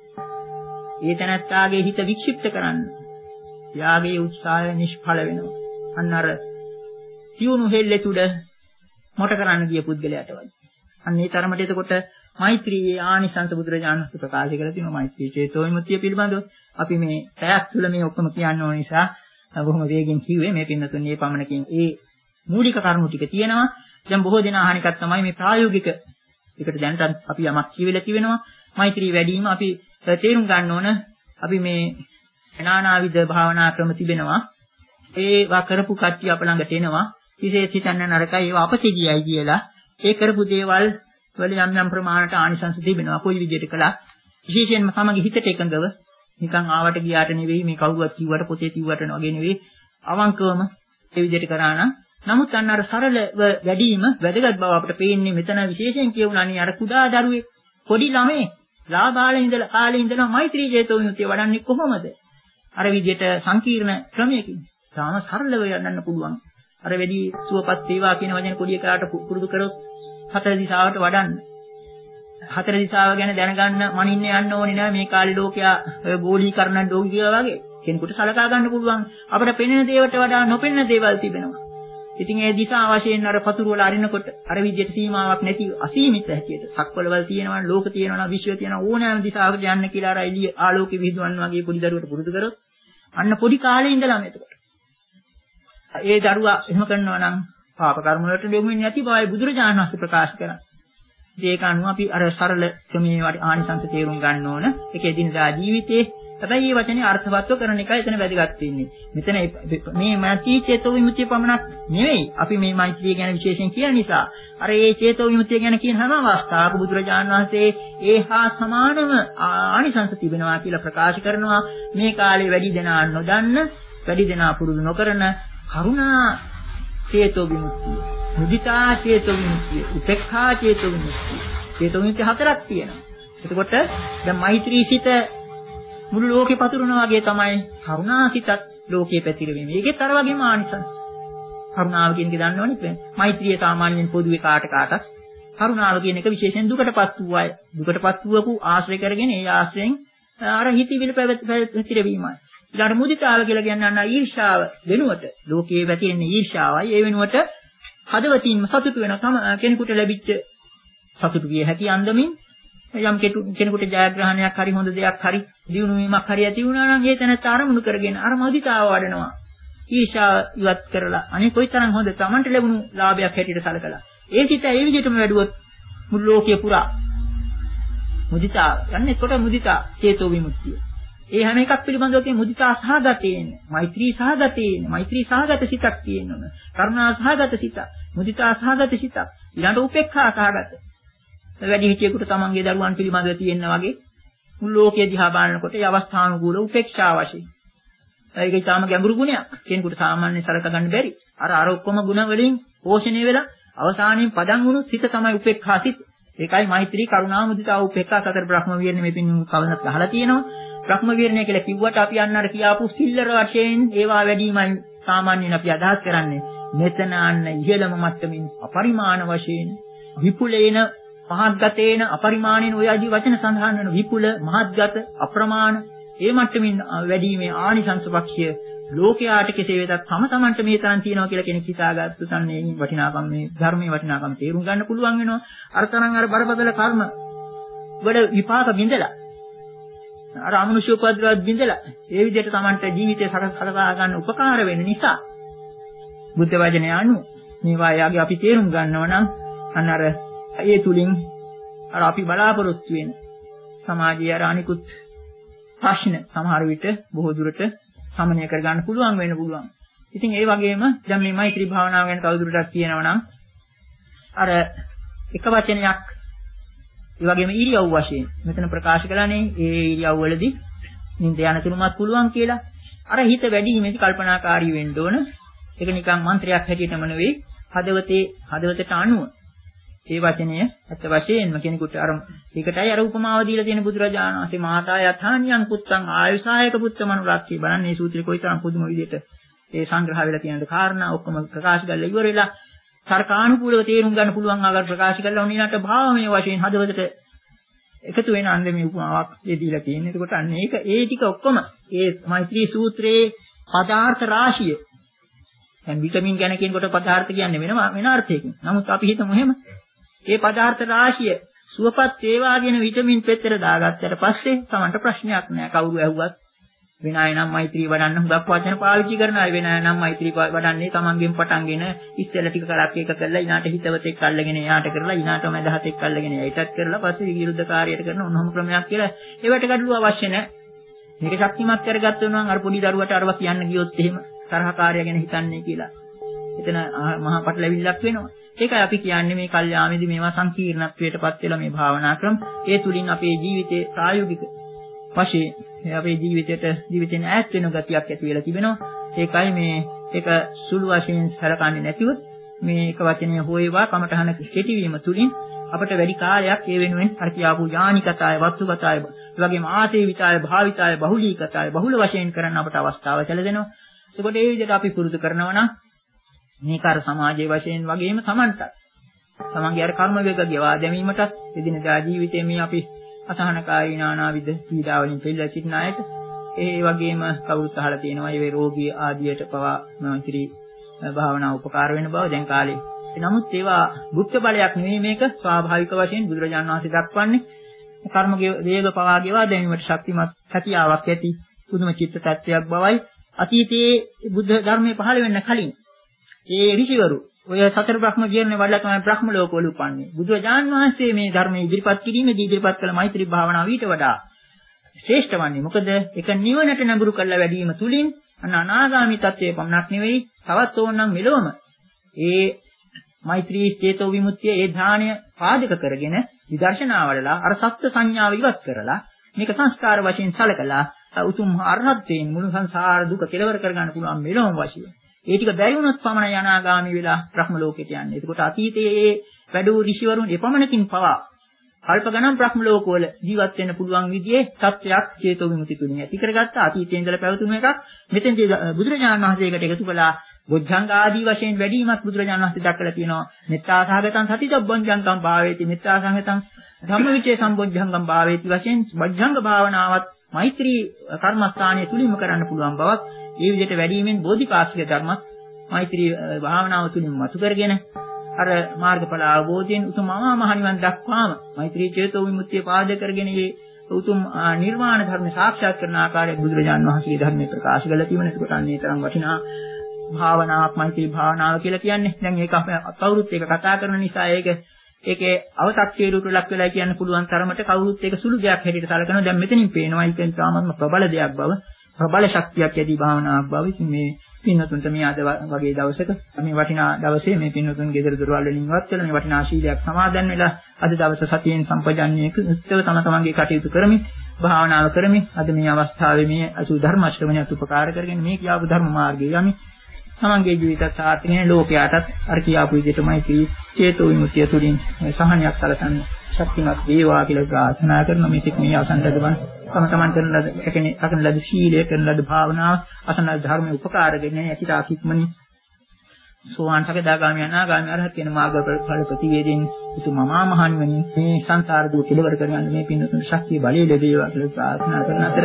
ඒ තැනත්තාගේ හිත වික්ෂිප්ත කරන්න යාගේ උත්සාහය නිෂ්ඵල වෙනවා. අන්න අර තියුණු හෙල්ලේ තුඩ මොට කරන්න ගිය පුද්ගලයාට වගේ. අන්න ඒ තරමට එතකොට මෛත්‍රියේ ආනිසංස බුදුරජාණන් වහන්සේ ප්‍රකාශ කරලා තියෙනවා මෛත්‍රී චේතෝ විමුක්තිය පිළිබඳව. අපි මේ පැයක් තුළ මේ ඔක්කොම කියන්න ඕන නිසා බොහොම වේගෙන් කිව්වේ මේ පින්නතුන් මේ පමණකින් ඒ මූලික කරුණු ටික තියෙනවා. දැන් බොහෝ දෙනා අහන එකක් තමයි මේ ප්‍රායෝගික එකට දැනට අපි යමක් කියවිලා තිබෙනවා. මෛත්‍රී වැඩිම අපි තේරුම් ගන්න ඕන. අපි මේ නානාවිද භාවනා ක්‍රම තිබෙනවා. ඒවා කරපු කට්ටිය අප ළඟට එනවා. විශේෂ හිතන්න නරකයි ඒවා අපසිගියයි කියලා. ඒ කරපු දේවල් වල යම් යම් ප්‍රමාණයට ආනිසංස තිබෙනවා. කොයි විදිහට කළා විශේෂයෙන්ම සමගි හිතට එකඟව නිකන් ආවට ගියාට නෙවෙයි මේ කවුරුවත් කිව්වට පොතේ කිව්වට වගේ නෙවෙයි අවංකවම ඒ විදිහට කරා නම් නමුත් අන්න අර සරලව වැඩිම වැදගත් බව අපිට පේන්නේ මෙතන විශේෂයෙන් කියුණානේ අර කුඩා දරුවෙක් පොඩි ළමයි ලාභාලේ ඉඳලා කාලේ ඉඳලා මෛත්‍රී චේතෝ විමුක්තිය වඩන්නේ කොහොමද? අර විදිහට සංකීර්ණ ක්‍රමයකින් තාම සරලව යන්නන්න පුළුවන්. අර වැඩි සුවපත් වේවා කියන වචන පොඩි එකාට පුරුදු කරොත් හතර දිශාවට වඩන්න. හතර දිශාව ගැන දැනගන්න මනින්න යන්න ඕනේ නෑ මේ කාලේ ලෝකයා ඔය බෝලීකරණ ඩෝගි කියලා වගේ. කෙනෙකුට සලකා ගන්න පුළුවන් අපිට පෙනෙන දේවට වඩා නොපෙනෙන දේවල් තිබෙනවා. ඉතින් ඒ දිශා වශයෙන් අර පතුරු වල අරිනකොට අර විදිහට සීමාවක් නැති අසීමිත හැටියට සක්වලවල් තියෙනවා ලෝක තියෙනවා විශ්ව තියෙනවා ඕනෑම දිශාවකට යන්න කියලා අර එළිය ආලෝකෙ විහිදුවන්න වගේ පොඩි දරුවට පුරුදු කරොත් අන්න පොඩි කාලේ ඉඳලාම එතකොට ඒ දරුවා එහෙම කරනවා නම් පාප කර්ම වලට යොමු වෙන්නේ නැති බවයි බුදුරජාණන් වහන්සේ ප්‍රකාශ කරන්නේ. ඒක අනුව අපි අර සරල ක්‍රමයේ වල ආනිසංස තේරුම් ගන්න ඕන. ඒක එදිනදා ජීවිතේ හැබැයි මේ වචනේ අර්ථවත්ව කරන එකයි එතන වැදගත් වෙන්නේ. මෙතන මේ මෛත්‍රී චේතෝ විමුක්තිය පමණක් නෙවෙයි. අපි මේ මෛත්‍රිය ගැන විශේෂයෙන් කියන නිසා අර ඒ චේතෝ විමුක්තිය ගැන කියන හැම අවස්ථාවක බුදුරජාණන් වහන්සේ ඒ හා සමානම ආනිසංස තිබෙනවා කියලා ප්‍රකාශ කරනවා. මේ කාලේ වැඩි දෙනා නොදන්න, වැඩි දෙනා පුරුදු නොකරන කරුණා චේතෝ විමුක්තිය, මුදිතා චේතෝ විමුක්තිය, උපේක්ඛා චේතෝ විමුක්තිය. චේතෝ විමුක්තිය හතරක් තියෙනවා. එතකොට දැන් මෛත්‍රී සිත මුළු ලෝකේ පතුරනවා වගේ තමයි කරුණාසිතත් ලෝකයේ පැතිරෙන්නේ. ඒකෙත් අර වගේම ආනිසංස. කරුණාව කියන එක දන්නවනේ. මෛත්‍රිය සාමාන්‍යයෙන් පොදුවේ කාට කාටත් කරුණාව කියන එක විශේෂයෙන් දුකටපත් වූ අය. දුකටපත් වූවකු ආශ්‍රය කරගෙන ඒ ආශ්‍රයෙන් අර හිතවිලි පැතිරවීමයි. ඊළඟ මුදිතාව කියලා කියන්නේ අන්න ඊර්ෂාව වෙනුවට ලෝකයේ පැතිරෙන ඊර්ෂාවයි. ඒ වෙනුවට හදවතින්ම සතුටු වෙන කෙනෙකුට ලැබිච්ච සතුටු විය හැකි අන්දමින් යම් කෙනෙකුට ජයග්‍රහණයක් හරි හොඳ දෙයක් හරි දියුණු වීමක් හරි ඇති වුණා නම් ඒ තැනත් ආරමුණු කරගෙන අර මුදිතාව වඩනවා. ඊර්ෂාව ඉවත් කරලා අනේ කොයිතරම් හොඳ Tamanට ලැබුණු ලාභයක් හැටියට සලකලා. ඒ සිත ඒ විදිහටම වැඩුවොත් මුළු ලෝකයේ පුරා මුදිතා යන්නේ කොට මුදිතා චේතෝ විමුක්තිය. ඒ හැම එකක් පිළිබඳව තියෙන මුදිතා සහගතේන, මෛත්‍රී සහගතේන, මෛත්‍රී සහගත සිතක් තියෙනවා. කරුණා සහගත සිතක්, මුදිතා සහගත සිතක්, ඊළඟ උපේක්ඛා සහගත. වැඩි හිටියෙකුට තමන්ගේ දරුවන් පිළිබඳව තියෙනා වගේ මුළු ලෝකයේ දිහා බලනකොට ඒ අවස්ථානුකූල උපේක්ෂා වශයෙන්. ඒක ඊටාම ගැඹුරු ගුණයක්. කෙනෙකුට සාමාන්‍යයෙන් සලක ගන්න බැරි. අර අර ඔක්කොම ගුණ වලින් පෝෂණය වෙලා අවසානයේ පදන් වුණු සිත තමයි උපේක්ඛා සිත. ඒකයි මෛත්‍රී, කරුණා, මුදිතා, උපේක්ඛා සතර බ්‍රහ්ම විහරණය මේ පින් කවදාවත් අහලා තියෙනවා. බ්‍රහ්ම විහරණය කියලා කිව්වට අපි අන්නර කියාපු සිල්ලර වශයෙන් ඒවා වැඩිමයි සාමාන්‍යයෙන් අපි අදහස් කරන්නේ. මෙතන අන්න ඉහළම මට්ටමින් අපරිමාණ වශයෙන් විපුලේන මහත්ගතේන අපරිමාණේන ඔය ආදී වචන සඳහන් වෙන විපුල, මහත්ගත, අප්‍රමාණ ඒ මට්ටමින් වැඩිීමේ ආනිසංස පක්ෂය ලෝකයාට කෙසේ වෙතත් තම තමන්ට මේ තරම් තියෙනවා කියලා කෙනෙක් හිතාගත්තු තන්නේ වටිනාකම් මේ ධර්මයේ වටිනාකම් තේරුම් ගන්න පුළුවන් වෙනවා. අර තරම් අර බරපතල කර්ම වල විපාක බිඳලා අර අමනුෂ්‍ය උපද්‍රවත් බිඳලා ඒ විදිහට තමන්ට ජීවිතය සකසා ගන්න උපකාර වෙන නිසා බුද්ධ වචනය අනුව මේවා යාගේ අපි තේරුම් ගන්නවා නම් අන්න අර ඒ තුලින් අර අපි බලාපොරොත්තු වෙන සමාජයේ අර අනිකුත් ප්‍රශ්න සමහර විට බොහෝ දුරට සමනය කර ගන්න පුළුවන් වෙන්න පුළුවන්. ඉතින් ඒ වගේම දැන් මේ මෛත්‍රී භාවනාව ගැන තවදුරටත් කියනවා නම් අර එක වචනයක් ඒ වගේම ඉරියව් වශයෙන් මෙතන ප්‍රකාශ කළානේ ඒ ඉරියව් වලදී නිින්ද යන තුරුමත් පුළුවන් කියලා. අර හිත වැඩිීමේදී කල්පනාකාරී වෙන්න ඕන. ඒක නිකන් මන්ත්‍රයක් හැටියටම නෙවෙයි හදවතේ හදවතට අනුව ඒ වචනය අත් වශයෙන්ම කෙනෙකුට අර ඒකටයි අර උපමාව දීලා තියෙන බුදුරජාණන් වහන්සේ මාතා යථානියං පුත්තං ආයුසායක පුත්තමනුරක්කේ බලන්න මේ සූත්‍රේ කොයිතරම් පුදුම විදිහට ඒ සංග්‍රහ වෙලා තියෙනද කාරණා ඔක්කොම ප්‍රකාශ කරලා ඉවර වෙලා තර්කානුකූලව තේරුම් ගන්න පුළුවන් ආකාර ප්‍රකාශ කරලා උන්වහන්සේට භාවමය වශයෙන් හදවතට එකතු වෙන අන්දමේ උපමාවක් දෙදීලා තියෙනවා. එතකොට අන්න ඒක ඒ ටික ඔක්කොම ඒ මෛත්‍රී සූත්‍රයේ පදාර්ථ රාශිය දැන් විටමින් ගැන කියනකොට පදාර්ථ කියන්නේ වෙනම වෙන අර්ථයකින්. නමුත් අපි හිතමු එහෙම ඒ පදාර්ථ රාශිය සුවපත් වේවා කියන විටමින් පෙත්තට දාගත්තට පස්සේ තමන්ට ප්‍රශ්නයක් නෑ. කවුරු ඇහුවත් වෙන අය නම් මෛත්‍රී වඩන්න හුඟක් වචන පාවිච්චි කරන අය වෙන අය නම් මෛත්‍රී වඩන්නේ තමන්ගෙන් පටන්ගෙන ඉස්සෙල්ලා ටික කරක් එක කරලා ඊනාට හිතවතෙක් අල්ලගෙන යාට කරලා ඊනාට මදහතෙක් අල්ලගෙන ඊටත් කරලා පස්සේ විරුද්ධ කාර්යයට කරන ඔන්නෝම ක්‍රමයක් කියලා ඒවට ගැටලුව අවශ්‍ය නෑ. මේක ශක්තිමත් කරගත්තොත් නම් අර පොඩි දරුවට අරවා කියන්න ගියොත් එහෙම තරහකාරය ගැන හිතන්නේ කියලා. එතන මහා පටලැවිල්ලක් වෙනවා. ඒකයි අපි කියන්නේ මේ කල්යාමේදී මේවා සංකීර්ණත්වයටපත් වෙලා මේ භාවනා ක්‍රම ඒ තුලින් අපේ ජීවිතේ ප්‍රායෝගික වශයෙන් අපේ ජීවිතයට ජීවිතෙන් ඈත් වෙන ගතියක් ඇති වෙලා තිබෙනවා. ඒකයි මේ ඒක සුළු වශයෙන් සලකන්නේ නැතිව මේ එක වචනය හොයවා කමඨහන කෙටි වීම තුලින් අපට වැඩි කාලයක් ඒ වෙනුවෙන් අර කියාපු ඥානිකතාය වස්තුගතාය ඒ වගේම ආසේවිතාය භාවිතාය බහුලීකතාය බහුල වශයෙන් කරන්න අපට අවස්ථාව සැලසෙනවා. ඒකට ඒ විදිහට අපි පුරුදු කරනවා නම් මේක අර සමාජයේ වශයෙන් වගේම Tamanට තමන්ගේ අර කර්ම වේග ගෙවා දැමීමටත් එදිනදා ජීවිතයේ මේ අපි අසහනකාරී නානාවිද පීඩා වලින් පෙළලා සිටින අයට ඒ වගේම කවුරුත් අහලා තියෙනවා මේ රෝගී ආදියට පවා මෛත්‍රී භාවනාව උපකාර වෙන බව දැන් කාලේ. නමුත් ඒවා බුද්ධ බලයක් නෙවෙයි මේක ස්වාභාවික වශයෙන් බුදුරජාණන් වහන්සේ දක්වන්නේ කර්ම වේග පවා ගෙවා දැමීමට ශක්තිමත් හැකියාවක් ඇති පුදුම චිත්ත tattයක් බවයි. අතීතයේ බුද්ධ ධර්මයේ පහළ වෙන්න කලින් ඒ ඍෂිවරු ඔය සතර බ්‍රහ්ම විහරණය වඩලා තමයි බ්‍රහ්ම ලෝකවල උපන්නේ. බුදුරජාන් වහන්සේ මේ ධර්මයේ ඉදිරිපත් කිරීමේදී ඉදිරිපත් කළ මෛත්‍රී භාවනාව ඊට වඩා ශ්‍රේෂ්ඨ වන්නේ. මොකද ඒක නිවනට නැඹුරු කරලා වැඩිම තුලින් අන අනාගාමී තත්ත්වයේ පමණක් නෙවෙයි තවත් ඕනනම් මෙලොවම ඒ මෛත්‍රී චේතෝ විමුක්තිය ඒ ධානය පාදක කරගෙන විදර්ශනා වලලා අර සත්ත්ව සංඥාව ඉවත් කරලා මේක සංස්කාර වශයෙන් සැලකලා උතුම් අරහත්ත්වයෙන් මුළු සංසාර දුක කෙලවර කරගන්න පුළුවන් මෙලොවම වශයෙන්. ඒ ටික බැරි වුණොත් පමණයි අනාගාමී වෙලා බ්‍රහ්ම ලෝකෙට යන්නේ. ඒකට අතීතයේ වැඩූ ඍෂිවරුන් එපමණකින් පවා කල්ප ගණන් බ්‍රහ්ම ලෝකවල ජීවත් වෙන්න පුළුවන් විදිහේ තත්ත්වයක් චේතෝ විමුක්ති තුලින් ඇති කරගත්තා. අතීතයේ ඉඳලා පැවතුණු එකක්. මෙතෙන්දී බුදුරජාණන් වහන්සේකට එකතු කළා බොජ්ජංග ආදී වශයෙන් වැඩිමත් බුදුරජාණන් වහන්සේ දක්වලා තියෙනවා. මෙත්තා සහගතං සතිදබ්බංජංගම් භාවේති මෙත්තා සංගතං ධම්මවිචේ සම්බොජ්ජංගම් භාවේති වශයෙන් බොජ්ජංග භාවනාවත් මෛත්‍රී කර්මස්ථානයේ තුලින්ම කරන්න පුළුවන් බවක් ඒ විදිහට වැඩිමෙන් බෝධිපාක්ෂික ධර්මත් මෛත්‍රී භාවනාව තුලින් මතු කරගෙන අර මාර්ගඵල අවබෝධයෙන් උතුම් මහා නිවන් දක්වාම මෛත්‍රී චේතෝ විමුක්තිය පාදක කරගෙන මේ උතුම් නිර්වාණ ධර්ම සාක්ෂාත් කරන ආකාරය බුදුරජාණන් වහන්සේගේ ධර්මයේ ප්‍රකාශ කරලා තිබෙන. ඒකට අන්නේ තරම් වටිනා භාවනාවක් මෛත්‍රී භාවනාව කියලා කියන්නේ. දැන් ඒක අපි කවුරුත් ඒක කතා කරන නිසා ඒක ඒකේ අවතක්සේරුවට ලක් වෙලා කියන්න පුළුවන් තරමට කවුරුත් ඒක සුළු දෙයක් හැටියට සැලකනවා. දැන් මෙතනින් පේනවා ඒක තාමත්ම ප්‍රබල දෙයක් බව, ප්‍රබල ශක්තියක් ඇති භාවනාවක් බව. ඉතින් මේ පින්නතුන්ට මේ අද වගේ දවසක මේ වටිනා දවසේ මේ පින්නතුන් ගෙදර දොරවල් වලින් ඉවත් වෙලා මේ වටිනා ශීලයක් සමාදන් වෙලා අද දවස සතියෙන් සම්පජන්ණයක උත්තර තම තමන්ගේ කටයුතු කරමින් භාවනාව කරමින් අද මේ අවස්ථාවේ මේ අසු ධර්ම ශ්‍රවණයට උපකාර කරගෙන මේ කියාපු ධර්ම මාර්ගයේ යමි තමන්ගේ ජීවිත සාර්ථක වෙන ලෝකයාටත් අර කියාපු විදිහටමයි කී චේතෝ විමුක්තිය තුළින් සහනයක් සැලසන්න ශක්තිමත් වේවා කියලා ප්‍රාර්ථනා කරන මේ තික මේ අසන්නදවන් තම තමන් කරන ලද එකනේ අකන ලද සීලය කරන ලද භාවනාව අසන ධර්මයේ උපකාරගෙන යකිතා කික්මනි සෝවාන් සකදාගාමී අනාගාමී අරහත් කියන මාර්ගඵල ප්‍රතිවේදයෙන් උතුමමා මහණෙනි මේ සංසාර දුක කෙලවර කරගන්න මේ පින්නතුන් ශක්තිය බලය ලැබේවා කියලා ප්‍රාර්ථනා කරන අතර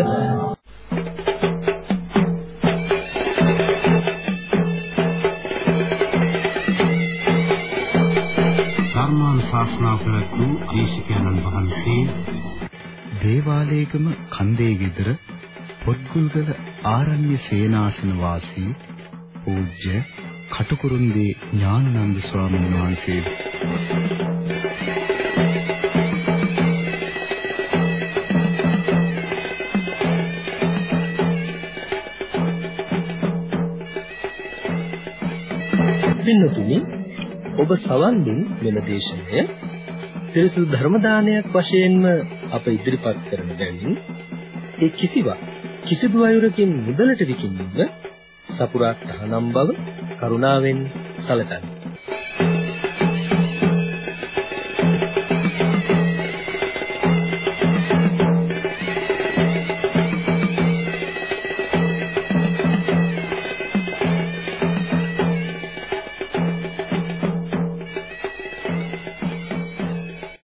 ශාස්ත්‍රා ප්‍රවතු දේශිකානන් වහන්සේ දේවාලයේකම කන්දේ ගෙදර පොත්ගුල්ගල ආරණ්‍ය සේනාසන වාසී පූජ්‍ය කටුකුරුන්දී ඥානানন্দ ස්වාමීන් වහන්සේ
පින්නතුනි ඔබ සවන් දුන් මෙම දේශනය පිරිසුදු ධර්ම දානයක් වශයෙන්ම අප ඉදිරිපත් කරන බැවින් ඒ කිසිවක් කිසිදු අයුරකින් මුදලට විකිණීම සපුරා තහනම් බව කරුණාවෙන් සැලකන්න.